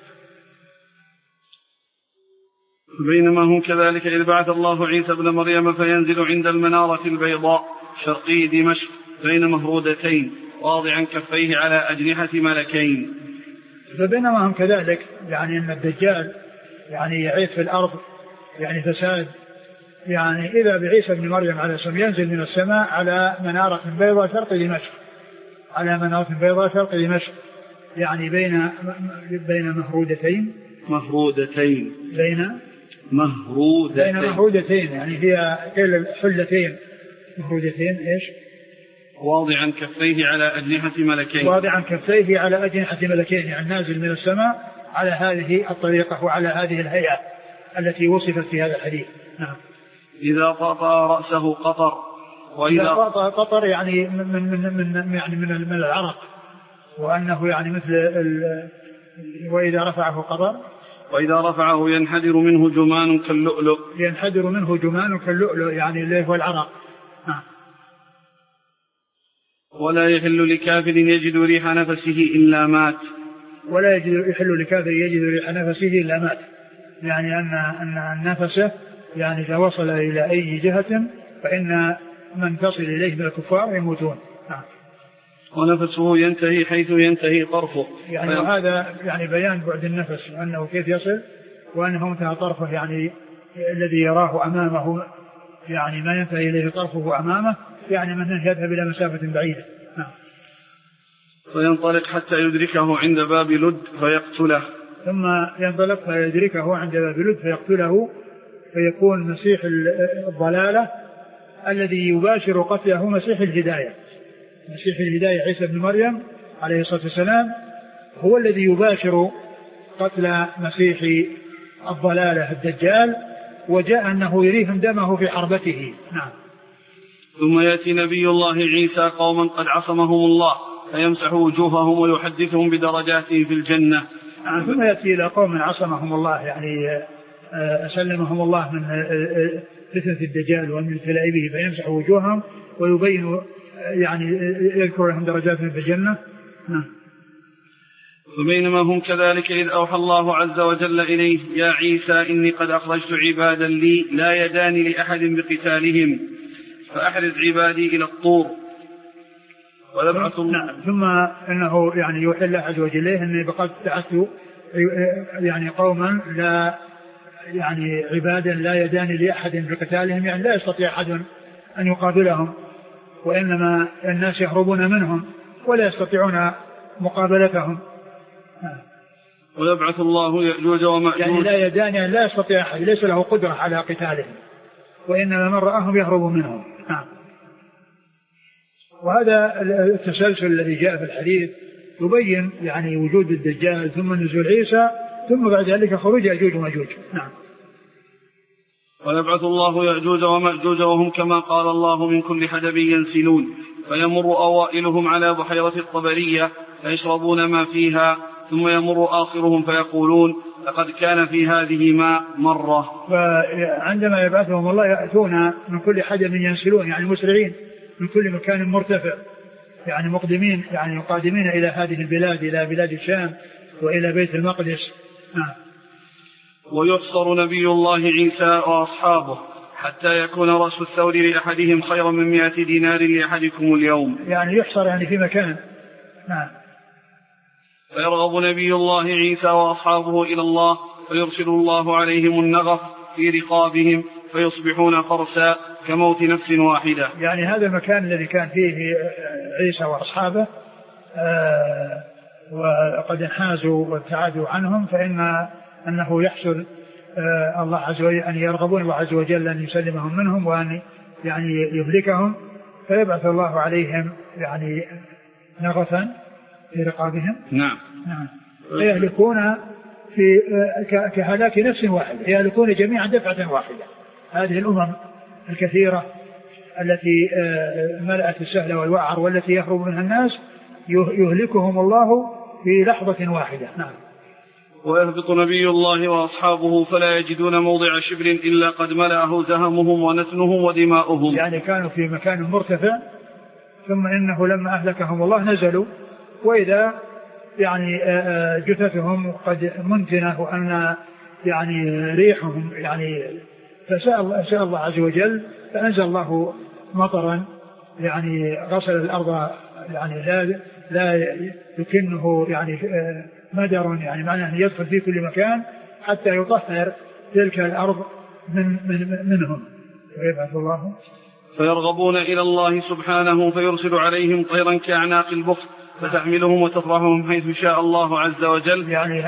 بينما هم كذلك إذ بعث الله عيسى ابن مريم فينزل عند المنارة البيضاء شرقي دمشق بين مهرودتين واضعا كفيه على أجنحة ملكين. فبينما هم كذلك أن الدجال يعيث في الأرض فساد، إذا بعيسى ابن مريم عليه السلام ينزل من السماء على منارة بيضاء شرق دمشق، على منارة بيضاء شرق دمشق بين مهرودتين بين مهرودتين هي حلتين مهرودتين واضعا كفيه على أجنحة ملكين، واضعا كفيه على أجنحة ملكين، نازل من السماء على هذه الطريقة وعلى هذه الهيئة التي وصفت في هذا الحديث. نعم. إذا قطع رأسه قطر، وإذا قطع قطر من العرق، وأنه مثل وإذا رفعه قطر وإذا رفعه ينحدر منه جمان كاللؤلؤ. ينحدر منه جمان كاللؤلؤ يعني اللي هو العرق. ولا يحل لكافر يجد ريح نفسه إلا مات. ولا يحل لكافر يجد ريح نفسه إلا مات، يعني أن نفسه يعني إذا وصل إلى أي جهة فإن من تصل إليه من الكفار يموتون. ونفسه ينتهي حيث ينتهي طرفه. يعني هذا يعني بيان بعد النفس وأنه كيف يصل، وأنه منتهى طرفه يعني الذي يراه أمامه، يعني ما ينتهي إليه طرفه أمامه، يعني من يذهب إلى مسافة بعيدة. فينطلق حتى يدركه عند باب لد فيقتله. ثم ينطلق فيدركه عند باب لد فيقتله، فيكون مسيح الضلالة الذي يباشر قتله مسيح الهداية. مسيح الهداية عيسى بن مريم عليه الصلاة والسلام هو الذي يباشر قتل مسيح الضلالة الدجال، وجاء أنه يريهم دمه في حربته. نعم. ثم يأتي نبي الله عيسى قوما قد عصمهم الله فيمسح وجوههم ويحدثهم بدرجاته في الجنة. ثم يأتي إلى قوم عصمهم الله، يعني أسلمهم الله من فتنة الدجال ومن ابتلاء به، فيمسح وجوههم ويبين يعني يذكر لهم درجاتهم في الجنة. فبينما هم كذلك إذ أوحى الله عز وجل إليه يا عيسى إني قد أخرجت عبادا لي لا يدان لأحد بقتالهم فأحرز عبادي إلى الطور ولبعث. ثم إنه يعني يوحي الله عز وجل إني قد بعثت يعني قوما لا يعني عبادا لا يدان لأحد بقتالهم، يعني لا يستطيع أحد أن يقابلهم، وإنما الناس يهربون منهم ولا يستطيعون مقابلتهم. ويبعث الله يأجوج ومأجوج، يعني لا يدان، يعني لا يستطيع أحد، ليس له قدرة على قتالهم، وإنما من رآهم يهرب منهم. وهذا التسلسل الذي جاء في الحديث يبين يعني وجود الدجال ثم نزول عيسى ثم بعد ذلك خروج يأجوج ومأجوج. نعم. ويبعث الله يأجوج ومأجوج وهم كما قال الله من كل حدب ينسلون فيمر أوائلهم على بحيرة الطبرية فيشربون ما فيها ثم يمر آخرهم فيقولون لقد كان في هذه ماء مرة. فعندما يبعثهم الله يأتون من كل حدب ينسلون، يعني مسرعين من كل مكان مرتفع، يعني مقدمين يعني قادمين إلى هذه البلاد، إلى بلاد الشام وإلى بيت المقدس. ويحصر نبي الله عيسى وأصحابه حتى يكون رأس الثور لأحدهم خيرا من 100 دينار لأحدكم اليوم، يعني يحصر يعني في مكان. فيرغب نبي الله عيسى وأصحابه إلى الله فيرسل الله عليهم النغف في رقابهم فيصبحون فرسا كموت نفس واحدة. يعني هذا المكان الذي كان فيه عيسى وأصحابه وقد انحازوا وابتعدوا عنهم، أنه يحصل الله عز وجل أن يرغبون الله عز وجل أن يسلمهم منهم وأن يعني يهلكهم، فيبعث الله عليهم يعني نغفا في رقابهم. نعم. فيهلكون في كهلاك نفس واحدة، يهلكون جميعا دفعة واحدة. هذه الأمم الكثيرة التي ملأت السهل والوعر والتي يهرب منها الناس يهلكهم الله في لحظة واحدة. نعم. ويهبط نبي الله وأصحابه فلا يجدون موضع شبر إلا قد ملأه زهمهم ونتنهم ودماؤهم. يعني كانوا في مكان مرتفع ثم إنه لما أهلكهم الله نزلوا وإذا يعني جثثهم قد منتنة وأن يعني ريحهم يعني فسأل الله عز وجل فأنزل الله مطرا يعني غسل الأرض، يعني لا يكنه يعني مدر، يعني معناه أن يدخل في كل مكان حتى يطهر تلك الأرض منهم. ويبعث الله فيرغبون إلى الله سبحانه فيرسل عليهم طيرا كأعناق البخت فتحملهم وتطرحهم حيث شاء الله عز وجل. يعني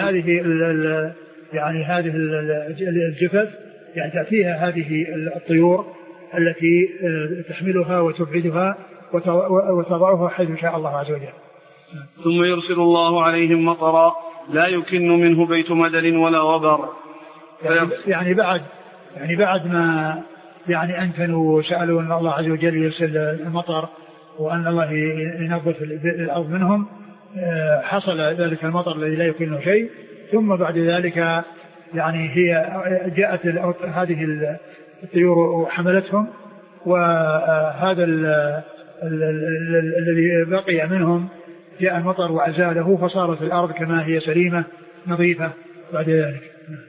هذه الجثث يعني تأتيها هذه الطيور التي تحملها وتبعدها وتضعها حيث شاء الله عز وجل. ثم يرسل الله عليهم مطرا لا يكن منه بيت مدر ولا وبر. يعني بعد ما يعني أنتنوا وسألوا أن الله عز وجل يرسل المطر وأن الله ينظف الأرض منهم، حصل ذلك المطر الذي لا يكنه شيء، ثم بعد ذلك يعني هي جاءت هذه الطيور وحملتهم، وهذا الذي بقي منهم جاء المطر وأزاله، فصارت الأرض كما هي سليمة نظيفة بعد ذلك.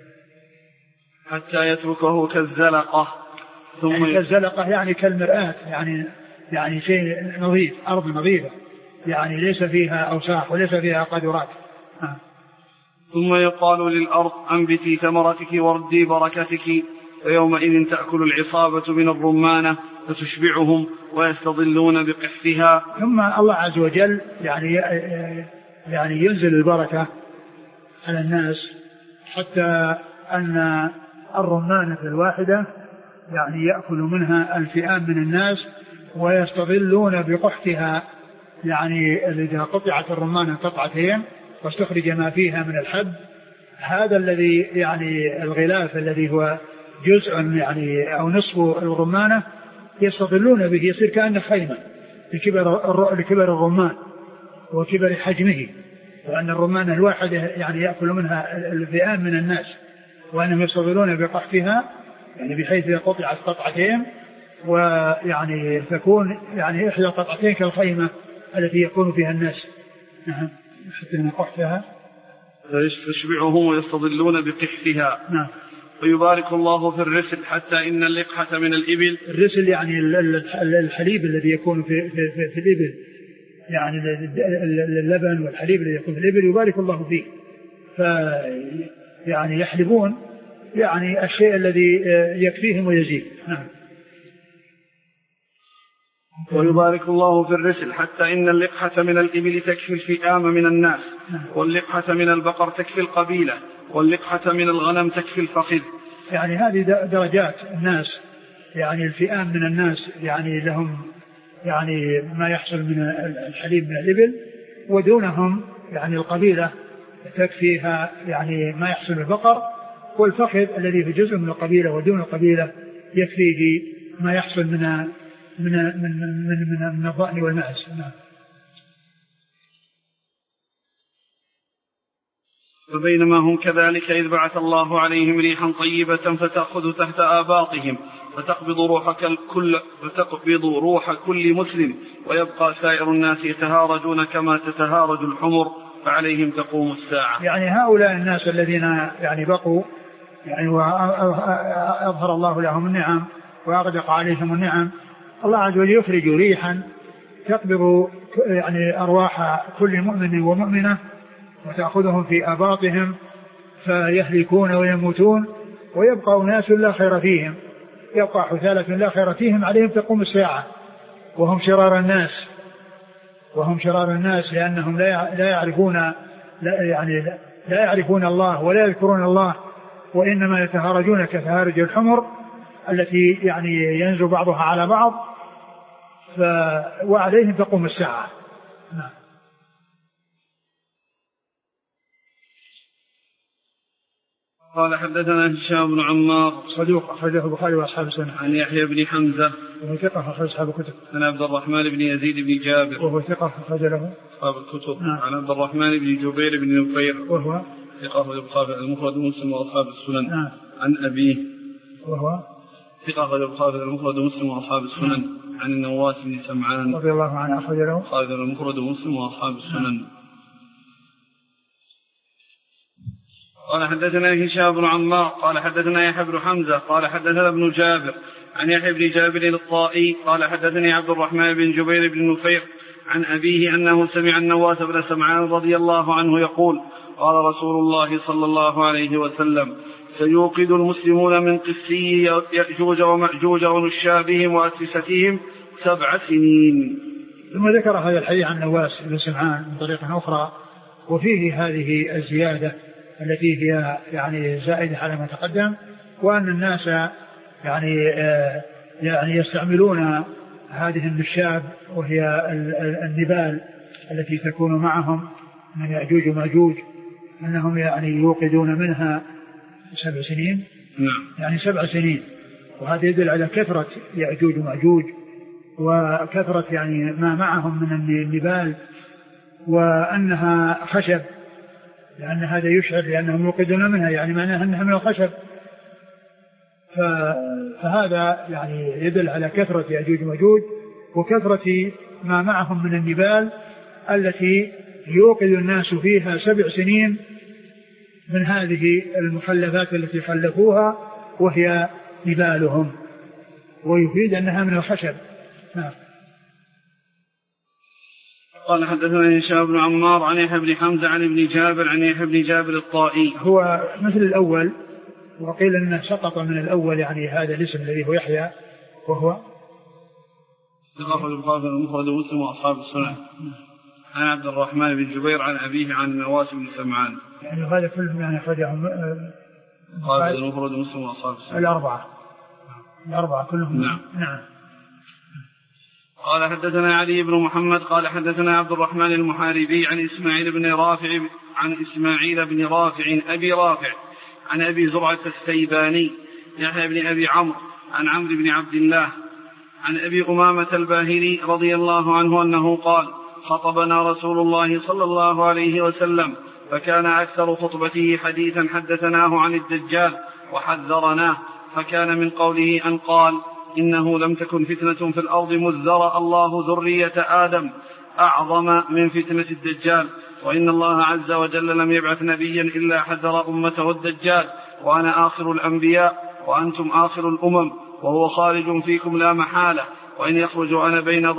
حتى يتركه كالزلقة، ثم يعني كالزلقة يعني كالمرآة، يعني شيء نظيف، أرض نظيفة يعني ليس فيها أوساخ وليس فيها قدرات. ثم يقال للأرض أنبتي ثمرتك وردي بركتك، فيومئذ تأكل العصابة من الرمانة فتشبعهم ويستظلون بقحفها. ثم الله عز وجل يعني ينزل البركة على الناس، حتى أن الرمانة الواحدة يعني يأكل منها الفئام من الناس ويستظلون بقحفها. يعني إذا قطعت الرمانة قطعتين واستخرج ما فيها من الحب، هذا الذي يعني الغلاف الذي هو جزء يعني أو نصف الرمانة يستظلون به، يصير كأنه خيمة لكبر الرمان وكبر حجمه، وأن الرمانة الواحدة يعني يأكل منها الفئام من الناس، وأنهم يستظلون بقحفها يعني بحيث قطعت قطعتين، ويعني تكون يعني إحدى قطعتين كالخيمة التي يكون فيها الناس. نعم، حتى من قحفها فيشبعهم ويستظلون بقحفها. نعم. ويبارك الله في الرسل حتى إن اللقحة من الإبل. الرسل يعني الحليب الذي يكون في الإبل، يعني اللبن والحليب الذي يكون في الإبل يبارك الله فيه، يعني يحلبون يعني الشيء الذي يكفيهم ويزيد. نعم. ويبارك الله في الرسل حتى إن اللقحة من الإبل تكفي الفئام من الناس، واللقحة من البقر تكفي القبيلة، واللقحة من الغنم تكفي الفخذ. يعني هذه درجات الناس، يعني الفئام من الناس يعني لهم يعني ما يحصل من الحليب من الإبل، ودونهم يعني القبيلة تكفيها يعني ما يحصل من البقر، والفخذ الذي في جزء من القبيلة ودون القبيلة يكفيه ما يحصل من الضأن والمعز. فبينما هم كذلك إذ بعث الله عليهم ريحا طيبة فتأخذ تحت آباطهم فتقبض روح كل مسلم، ويبقى سائر الناس يتهارجون كما تتهارج الحمر، فعليهم تقوم الساعة. يعني هؤلاء الناس الذين يعني بقوا يعني وأظهر الله لهم النعم وأغدق عليهم النعم، الله عز وجل يخرج ريحا تقبض يعني أرواح كل مؤمن ومؤمنة وتأخذهم في آباطهم فيهلكون ويموتون، ويبقى ناس لا خير فيهم، يبقى حثالة لا خير فيهم، عليهم تقوم الساعة وهم شرار الناس لأنهم لا يعرفون الله ولا يذكرون الله، وإنما يتهارجون كتهارج الحمر التي يعني ينزل بعضها على بعض، وعليهم تقوم الساعة. نعم. قال حدثنا هشام بن عمار صدوق أخرجه البخاري وأصحاب السنة. عن يحيى بن حمزة وهو ثقة أخرج أصحاب الكتب. عن عبد الرحمن بن يزيد بن جابر وهو ثقة أخرج له أصحاب الكتب. عن عبد الرحمن بن جبير بن نفير وهو ثقة أخرج البخاري المفرد ومسلم وأصحاب السنن. عن أبيه وهو ثقة أخرج البخاري المفرد ومسلم وأصحاب السنن. عن النواس بن سمعان رضي الله عنه أخرج له البخاري المفرد ومسلم وأصحاب السنن. قال حدثنا هشام بن عمار قال حدثنا يحيى بن حمزة قال حدثنا ابن جابر عن يحيى بن جابر الطائي قال حدثني عبد الرحمن بن جبير بن نفير عن أبيه أنه سمع النواس بن سمعان رضي الله عنه يقول قال رسول الله صلى الله عليه وسلم سيوقد المسلمون من قسي يأجوج ومأجوج ونشابهم وأسستهم 7 سنين. ثم ذكر هذا الحديث عن النواس بن سمعان من طريقة أخرى، وفيه هذه الزيادة التي هي يعني زائدة على ما تقدم، وأن الناس يعني يستعملون هذه النشاب وهي النبال التي تكون معهم من يأجوج ومأجوج، أنهم يعني يوقدون منها 7 سنين. يعني 7 سنين، وهذا يدل على كثرة يأجوج ومأجوج وكثرة يعني ما معهم من النبال وأنها خشب، لأن هذا يشعر لأنهم يوقدون منها، يعني معناها أنها من الخشب. فهذا يعني يدل على كثرة يأجوج ومأجوج وكثرة ما معهم من النبال التي يوقد الناس فيها 7 سنين من هذه المخلفات التي خلفوها وهي نبالهم، ويفيد أنها من الخشب. قال حدثنا هشام بن عمار عن يحيى بن حمزة عن ابن جابر عن يحيى بن جابر الطائي. هو مثل الأول، وقيل أنه سقط من الأول، يعني هذا الاسم الذي هو يحيى، وهو ثقافة البخاري المفرد ومسلم وأصحاب السنن. عن عبد الرحمن بن جبير عن أبيه عن نواس بن سمعان. يعني هذا كلهم يعني أخرجهم قال المفرد ومسلم وأصحاب السنن. الأربعة كلهم. نعم. قال حدثنا علي بن محمد قال حدثنا عبد الرحمن المحاربي عن إسماعيل بن رافع أبي رافع عن أبي زرعة السيباني يحيى بن أبي عمرو عن عمرو بن عبد الله عن أبي أمامة الباهلي رضي الله عنه أنه قال: خطبنا رسول الله صلى الله عليه وسلم، فكان أكثر خطبته حديثا حدثناه عن الدجال وحذرناه، فكان من قوله أن قال: إنه لم تكن فتنة في الأرض مذ ذرأ الله ذرية آدم أعظم من فتنة الدجال، وإن الله عز وجل لم يبعث نبيا إلا حذر أمته الدجال، وأنا آخر الأنبياء وأنتم آخر الأمم، وهو خارج فيكم لا محالة، وإن يخرج أنا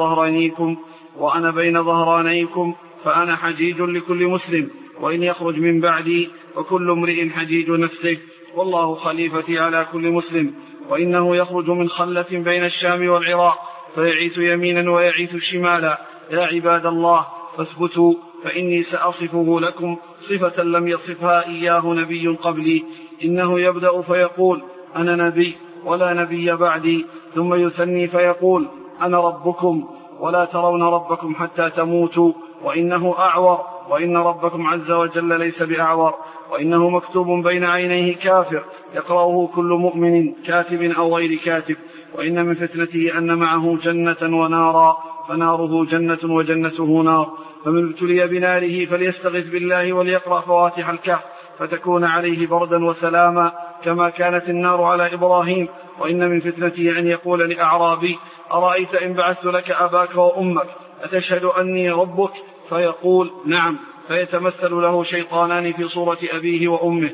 بين ظهرانيكم فأنا حجيج لكل مسلم، وإن يخرج من بعدي وكل امرئ حجيج نفسه، والله خليفتي على كل مسلم، وإنه يخرج من خلة بين الشام والعراق فيعيث يمينا ويعيث شمالا، يا عباد الله فاثبتوا، فإني سأصفه لكم صفة لم يصفها إياه نبي قبلي، إنه يبدأ فيقول: أنا نبي ولا نبي بعدي، ثم يثني فيقول: أنا ربكم ولا ترون ربكم حتى تموتوا، وإنه أعور، وإن ربكم عز وجل ليس بأعور، وإنه مكتوب بين عينيه كافر يقرأه كل مؤمن كاتب أو غير كاتب، وإن من فتنته أن معه جنة ونارا، فناره جنة وجنته نار، فمن ابتلي بناره فليستغث بالله وليقرأ فواتح الكهف فتكون عليه بردا وسلاما كما كانت النار على إبراهيم، وإن من فتنته أن يقول لأعرابي: أرأيت إن بعثت لك أباك وأمك أتشهد أني ربك؟ فيقول: نعم، فيتمثل له شيطانان في صورة أبيه وأمه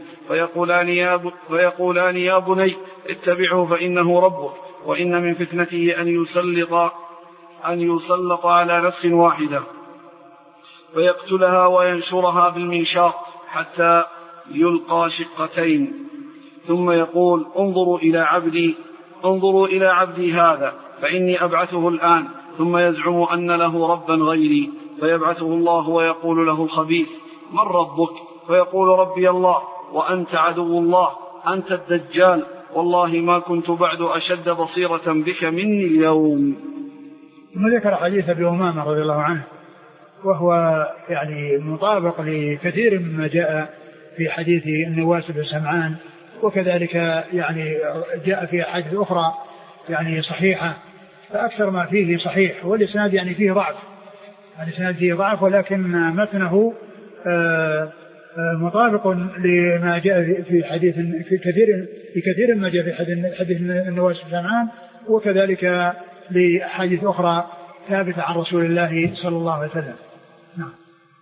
فيقولان يا بني اتبعه فإنه ربك، وإن من فتنته أن يسلط على نفس واحدة فيقتلها وينشرها بالمنشار حتى يلقى شقتين، ثم يقول: انظروا إلى عبدي هذا فإني أبعثه الآن، ثم يزعم أن له ربا غيري، فيبعثه الله ويقول له الخبيث: من ربك؟ فيقول: ربي الله، وأنت عدو الله، أنت الدجال، والله ما كنت بعد أشد بصيرة بك مني اليوم. ثم ذكر حديث أبي أمامة رضي الله عنه، وهو يعني مطابق لكثير مما جاء في حديث النواس بن سمعان، وكذلك يعني جاء في حديث أخرى يعني صحيحة، فأكثر ما فيه صحيح، والإسناد يعني فيه ضعف، الإسناد فيه ضعف، ولكن متنه مطابق لما جاء في حديث في كثير ما جاء في حديث النواس بن سمعان، وكذلك لحديث أخرى ثابتة عن رسول الله صلى الله عليه وسلم. نعم.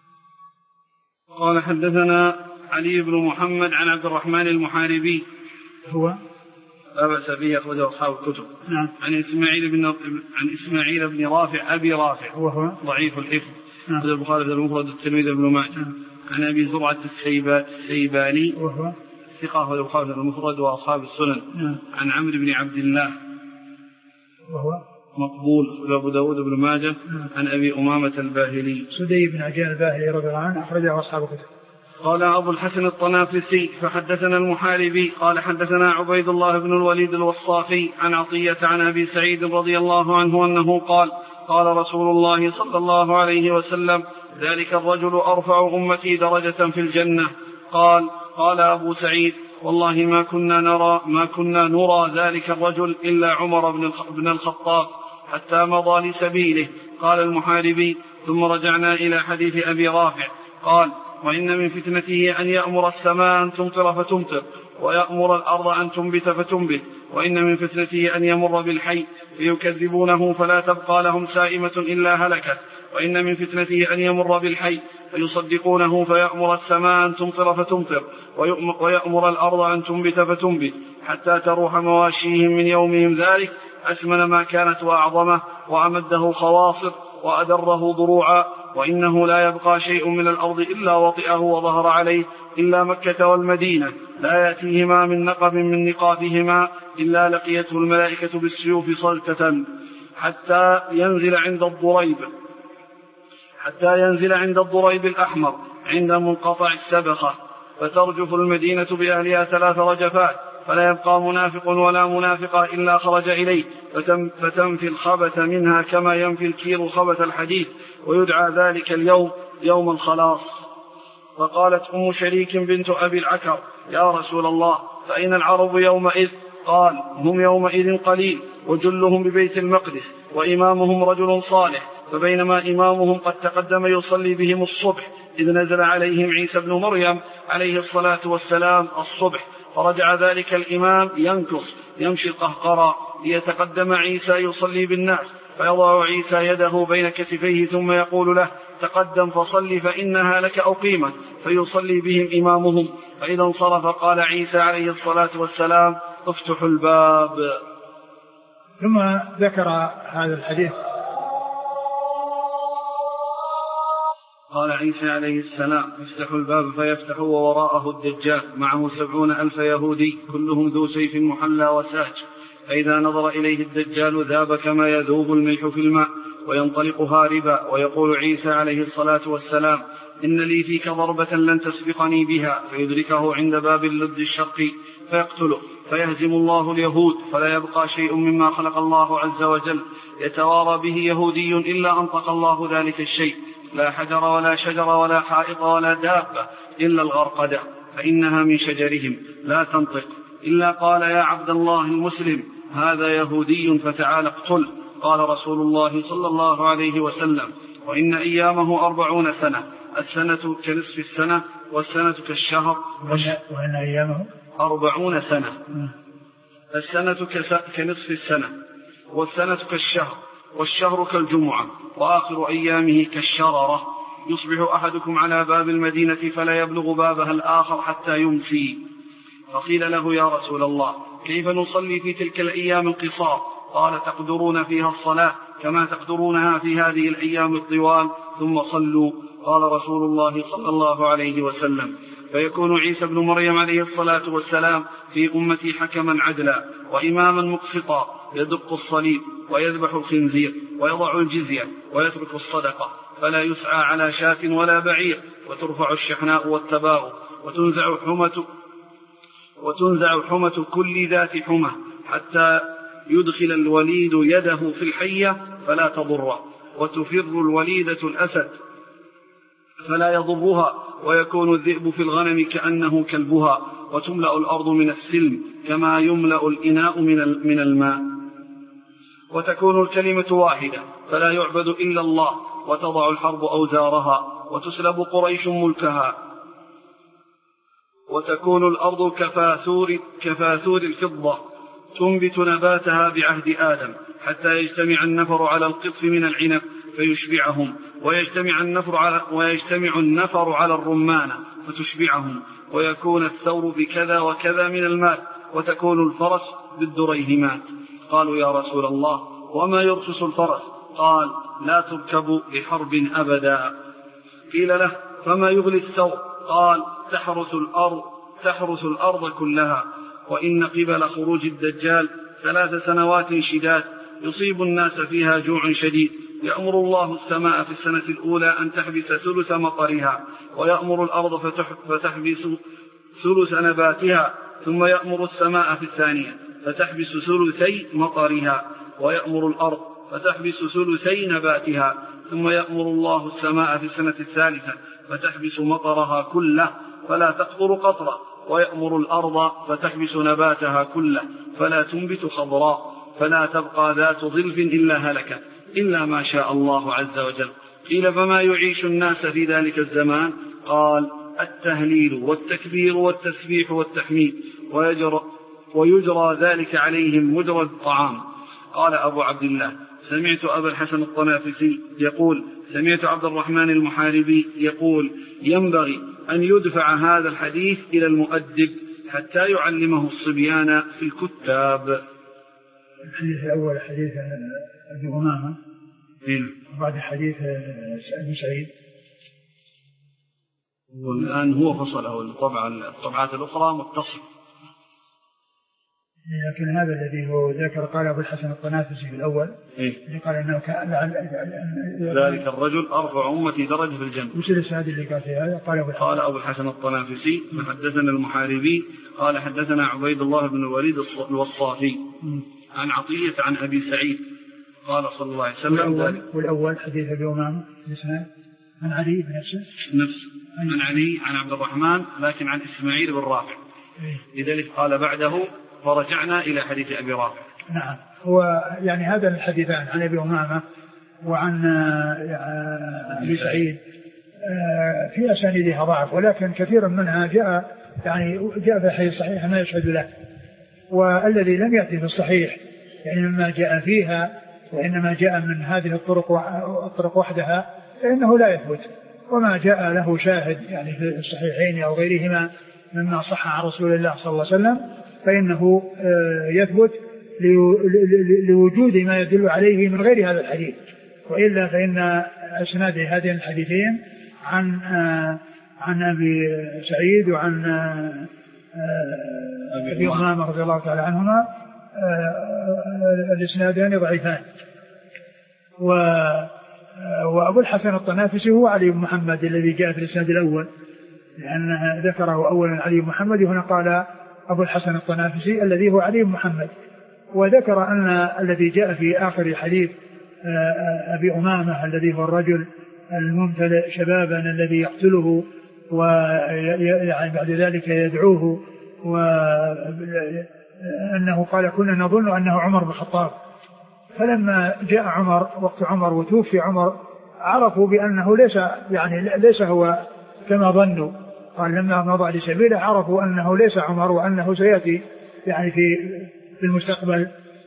قال حدثنا علي بن محمد عن عبد الرحمن المحاربي، هو لا بأس به أخرجه أصحاب الكتب. نعم. عن إسماعيل بن رافع أبي رافع، وهو ضعيف الحفظ، نعم. البخاري في المفرد الترمذي بن ماجه. نعم. عن أبي زرعة السيباني، وهو ثقة، البخاري في المفرد وأصحاب السنن. نعم. عن عمرو بن عبد الله، وهو مقبول، أبو داود بن ماجه. عن أبي أمامة الباهلي، سدي بن عجلان الباهلي رضي الله عنه، أخرجه أصحاب الكتب. قال أبو الحسن الطنافسي: فحدثنا المحاربي قال حدثنا عبيد الله بن الوليد الوصافي عن عطية عن أبي سعيد رضي الله عنه أنه قال: قال رسول الله صلى الله عليه وسلم: ذلك الرجل أرفع أمتي درجة في الجنة. قال أبو سعيد: والله ما كنا نرى ذلك الرجل إلا عمر بن الخطاب. حتى مضى لسبيله. قال المحاربي: ثم رجعنا إلى حديث أبي رافع قال: وإن من فتنته أن يأمر السماء أن تمطر فتمطر، ويأمر الأرض أن تنبت فتنبت، وإن من فتنته أن يمر بالحي فيكذبونه فلا تبقى لهم سائمة إلا هلكت، وإن من فتنته أن يمر بالحي فيصدقونه فيأمر السماء أن تمطر فتمطر، ويأمر الأرض أن تنبت فتنبت، حتى تروح مواشيهم من يومهم ذلك أثمن ما كانت وأعظمه، وأمده خواصر وأدره ضروعا، وإنه لا يبقى شيء من الأرض إلا وطئه وظهر عليه إلا مكة والمدينة، لا يأتيهما من نقب من نقابهما إلا لقيته الملائكة بالسيوف صلتة حتى ينزل عند الضريب الأحمر عند منقطع السبخة، فترجف المدينة بأهلها 3 رجفات، فلا يبقى منافق ولا منافقة إلا خرج إليه، فتنفي الخبث منها كما ينفي الكير خبث الحديد، ويدعى ذلك اليوم يوم الخلاص. فقالت أم شريك بنت أبي العكر: يا رسول الله، فأين العرب يومئذ؟ قال: هم يومئذ قليل، وجلهم ببيت المقدس، وإمامهم رجل صالح، فبينما إمامهم قد تقدم يصلي بهم الصبح إذ نزل عليهم عيسى بن مريم عليه الصلاة والسلام الصبح، فرجع ذلك الإمام ينكص يمشي القهقرى ليتقدم عيسى يصلي بالناس، فيضع عيسى يده بين كتفيه ثم يقول له: تقدم فصلي فإنها لك أقيمت، فيصلي بهم إمامهم، فإذا انصرف قال عيسى عليه الصلاة والسلام: افتحوا الباب. ثم ذكر هذا الحديث. قال عيسى عليه السلام: افتحوا الباب فيفتحوا، ووراءه الدجال معه 70,000 يهودي كلهم ذو سيف محلى وساج، فإذا نظر إليه الدجال ذاب كما يذوب الملح في الماء وينطلق هاربا، ويقول عيسى عليه الصلاة والسلام: إن لي فيك ضربة لن تسبقني بها، فيدركه عند باب اللد الشرقي فيقتله، فيهزم الله اليهود، فلا يبقى شيء مما خلق الله عز وجل يتوارى به يهودي إلا أنطق الله ذلك الشيء، لا حجر ولا شجر ولا حائط ولا دابة إلا الغرقدة، فإنها من شجرهم لا تنطق إلا قال: يا عبد الله المسلم، هذا يهودي فتعال اقتل. قال رسول الله صلى الله عليه وسلم: وإن أيامه 40 سنة، السنة كنصف السنة، والسنة كالشهر. وإن أيامه 40 سنة، السنة كنصف السنة، والسنة كالشهر، والشهر كالجمعة، وآخر أيامه كالشررة، يصبح أحدكم على باب المدينة فلا يبلغ بابها الآخر حتى يمسي. فقيل له: يا رسول الله، كيف نصلي في تلك الأيام القصار؟ قال: تقدرون فيها الصلاة كما تقدرونها في هذه الأيام الطوال، ثم صلوا. قال رسول الله صلى الله عليه وسلم: فيكون عيسى بن مريم عليه الصلاة والسلام في أمتي حكما عدلا وإماما مقسطا، يدق الصليب ويذبح الخنزير ويضع الجزية ويترك الصدقة، فلا يسعى على شاة ولا بعير، وترفع الشحناء والتباغ، وتنزع حمة كل ذات حمة، حتى يدخل الوليد يده في الحية فلا تضره، وتفر الوليدة الأسد فلا يضرها، ويكون الذئب في الغنم كأنه كلبها، وتملأ الأرض من السلم كما يملأ الإناء من الماء، وتكون الكلمة واحدة فلا يعبد إلا الله، وتضع الحرب أوزارها، وتسلب قريش ملكها، وتكون الأرض كفاثور الفضة، تنبت نباتها بعهد آدم، حتى يجتمع النفر على القطف من العنب فيشبعهم، ويجتمع النفر على الرمانة فتشبعهم، ويكون الثور بكذا وكذا من المال، وتكون الفرس بالدريهمات. قالوا: يا رسول الله، وما يرخص الفرس؟ قال: لا تركب لحرب أبدا. قيل له: فما يغلي الثور؟ قال: تحرس الأرض كلها. وإن قبل خروج الدجال 3 سنوات شداد يصيب الناس فيها جوع شديد، يأمر الله السماء في السنة الأولى أن تحبس ثلث مطرها، ويأمر الأرض فتحبس ثلث نباتها، ثم يأمر السماء في الثانية فتحبس ثلثي مطرها، ويأمر الأرض فتحبس ثلثي نباتها، ثم يأمر الله السماء في السنة الثالثة فتحبس مطرها كله فلا تقطر قطرة، ويأمر الأرض فتحبس نباتها كله فلا تنبت خضراء، فلا تبقى ذات ظلف إلا هلكت إلا ما شاء الله عز وجل. قيل فما يعيش الناس في ذلك الزمان؟ قال التهليل والتكبير والتسبيح والتحميد ويجرى ذلك عليهم مجرى الطعام. قال أبو عبد الله سمعت أبا الحسن الطنافسي يقول سمعت عبد الرحمن المحاربي يقول ينبغي أن يدفع هذا الحديث إلى المؤدب حتى يعلمه الصبيان في الكتاب. الحديث الأول حديث أبي أمامة وبعد حديث أبي سعيد، والآن هو فصله الطبعات الأخرى متصل، لكن هذا الذي هو ذكر قال أبو الحسن الطنافسي في الأول قال أنه ذلك الرجل أرفع أمتي درجة في الجنة. وش الإسناد اللي قال في هذا؟ قال أبو الحسن الطنافسي حدثنا المحاربي قال حدثنا عبيد الله بن الوليد الوصافي عن عطية عن أبي سعيد قال صلى الله عليه وسلم. والأول حديث أبي أمامة الإسناد عن علي نفسه عن علي عن عبد الرحمن لكن عن إسماعيل بن رافع. لذلك قال بعده فرجعنا إلى حديث أبي رافع. نعم، هو يعني هذا الحديثان عن أبي أمامة وعن أبي سعيد في أسانيدها ضعف، ولكن كثيرا منها جاء في الحديث الصحيح ما يشهد له، والذي لم يأتي في الصحيح يعني مما جاء فيها وإنما جاء من هذه الطرق وحدها فإنه لا يثبت، وما جاء له شاهد يعني في الصحيحين أو غيرهما مما صح عن رسول الله صلى الله عليه وسلم فإنه يثبت لوجود ما يدل عليه من غير هذا الحديث، وإلا فإن أسناد هذين الحديثين عن أبي سعيد وعن أبي أمامة رضي الله تعالى عنهما الإسنادان ضعيفان. وأبو الحسن الطنافسي هو علي بن محمد الذي جاء في الإسناد الأول، لأن ذكره أولا علي بن محمد، وهنا قال أبو الحسن الطنافسي الذي هو علي بن محمد، وذكر أن الذي جاء في آخر حديث أبي أمامة الذي هو الرجل الممتلئ شبابا الذي يقتله ويعني بعد ذلك يدعوه، وأنه قال كنا نظن أنه عمر بن الخطاب، فلما جاء عمر وقت عمر وتوفي عمر عرفوا بأنه ليس هو كما ظنوا، قال لما مضى لسبيله عرفوا أنه ليس عمر وأنه سيأتي يعني في المستقبل.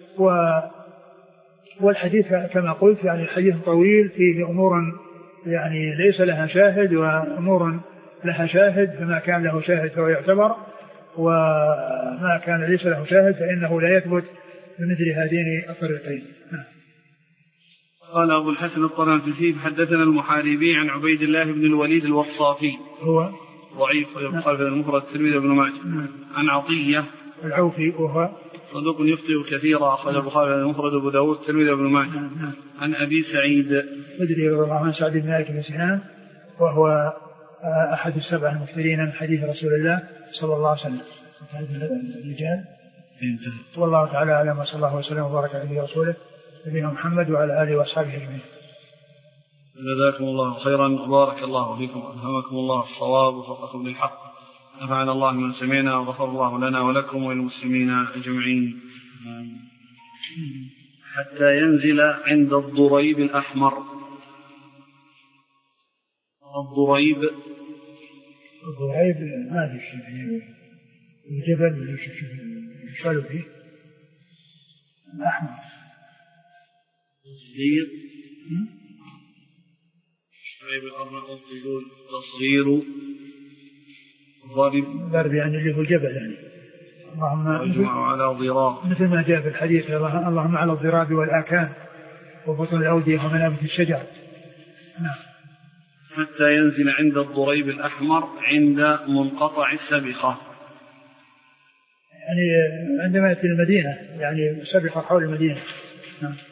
والحديث كما قلت يعني الحديث طويل فيه أمور يعني ليس لها شاهد وأمور لها شاهد، فما كان له شاهد فهو يعتبر، وما كان ليس له شاهد فإنه لا يثبت بمثل هذين الطريقين. قال أبو الحسن الطنافسي حدثنا المحاربي عن عبيد الله بن الوليد الوصافي هو ضعيف ويقال في المفرد الترمذي بن ماجه عن عطية العوفي وهو صدوق يخطئ كثيرا أخرج البخاري المفرد أبو داود الترمذي بن ماجه عن أبي سعيد خدري رضي الله عنه سعد بن مالك بن سنان وهو أحد السبع المكثرين من حديث رسول الله صلى الله عليه وسلم. الرجال والله تعالى أعلم، وصلى الله وسلم وبارك على رسوله نبينا محمد وعلى آله وأصحابه أجمعين. جزاكم الله خيرا وبارك الله فيكم، ألهمكم الله الصواب ووفقكم للحق، نفعنا الله من سمعنا وغفر الله لنا ولكم وللمسلمين أجمعين. حتى ينزل عند الضريب الأحمر. الضريب ما في شيء يعني الجبل اللي يشالوا فيه الأحمر تصغير الضريب الأحمر تصغير ضرب يعني اللي هو الجبل يعني اللهم على ضراب مثل ما جاء في الحديث اللهم على الضراب والآكام وبطن الأودية ومنابت الشجر. حتى ينزل عند الضريب الأحمر عند منقطع السبخة، يعني عندما يأتي المدينة يعني سبخة حول المدينة.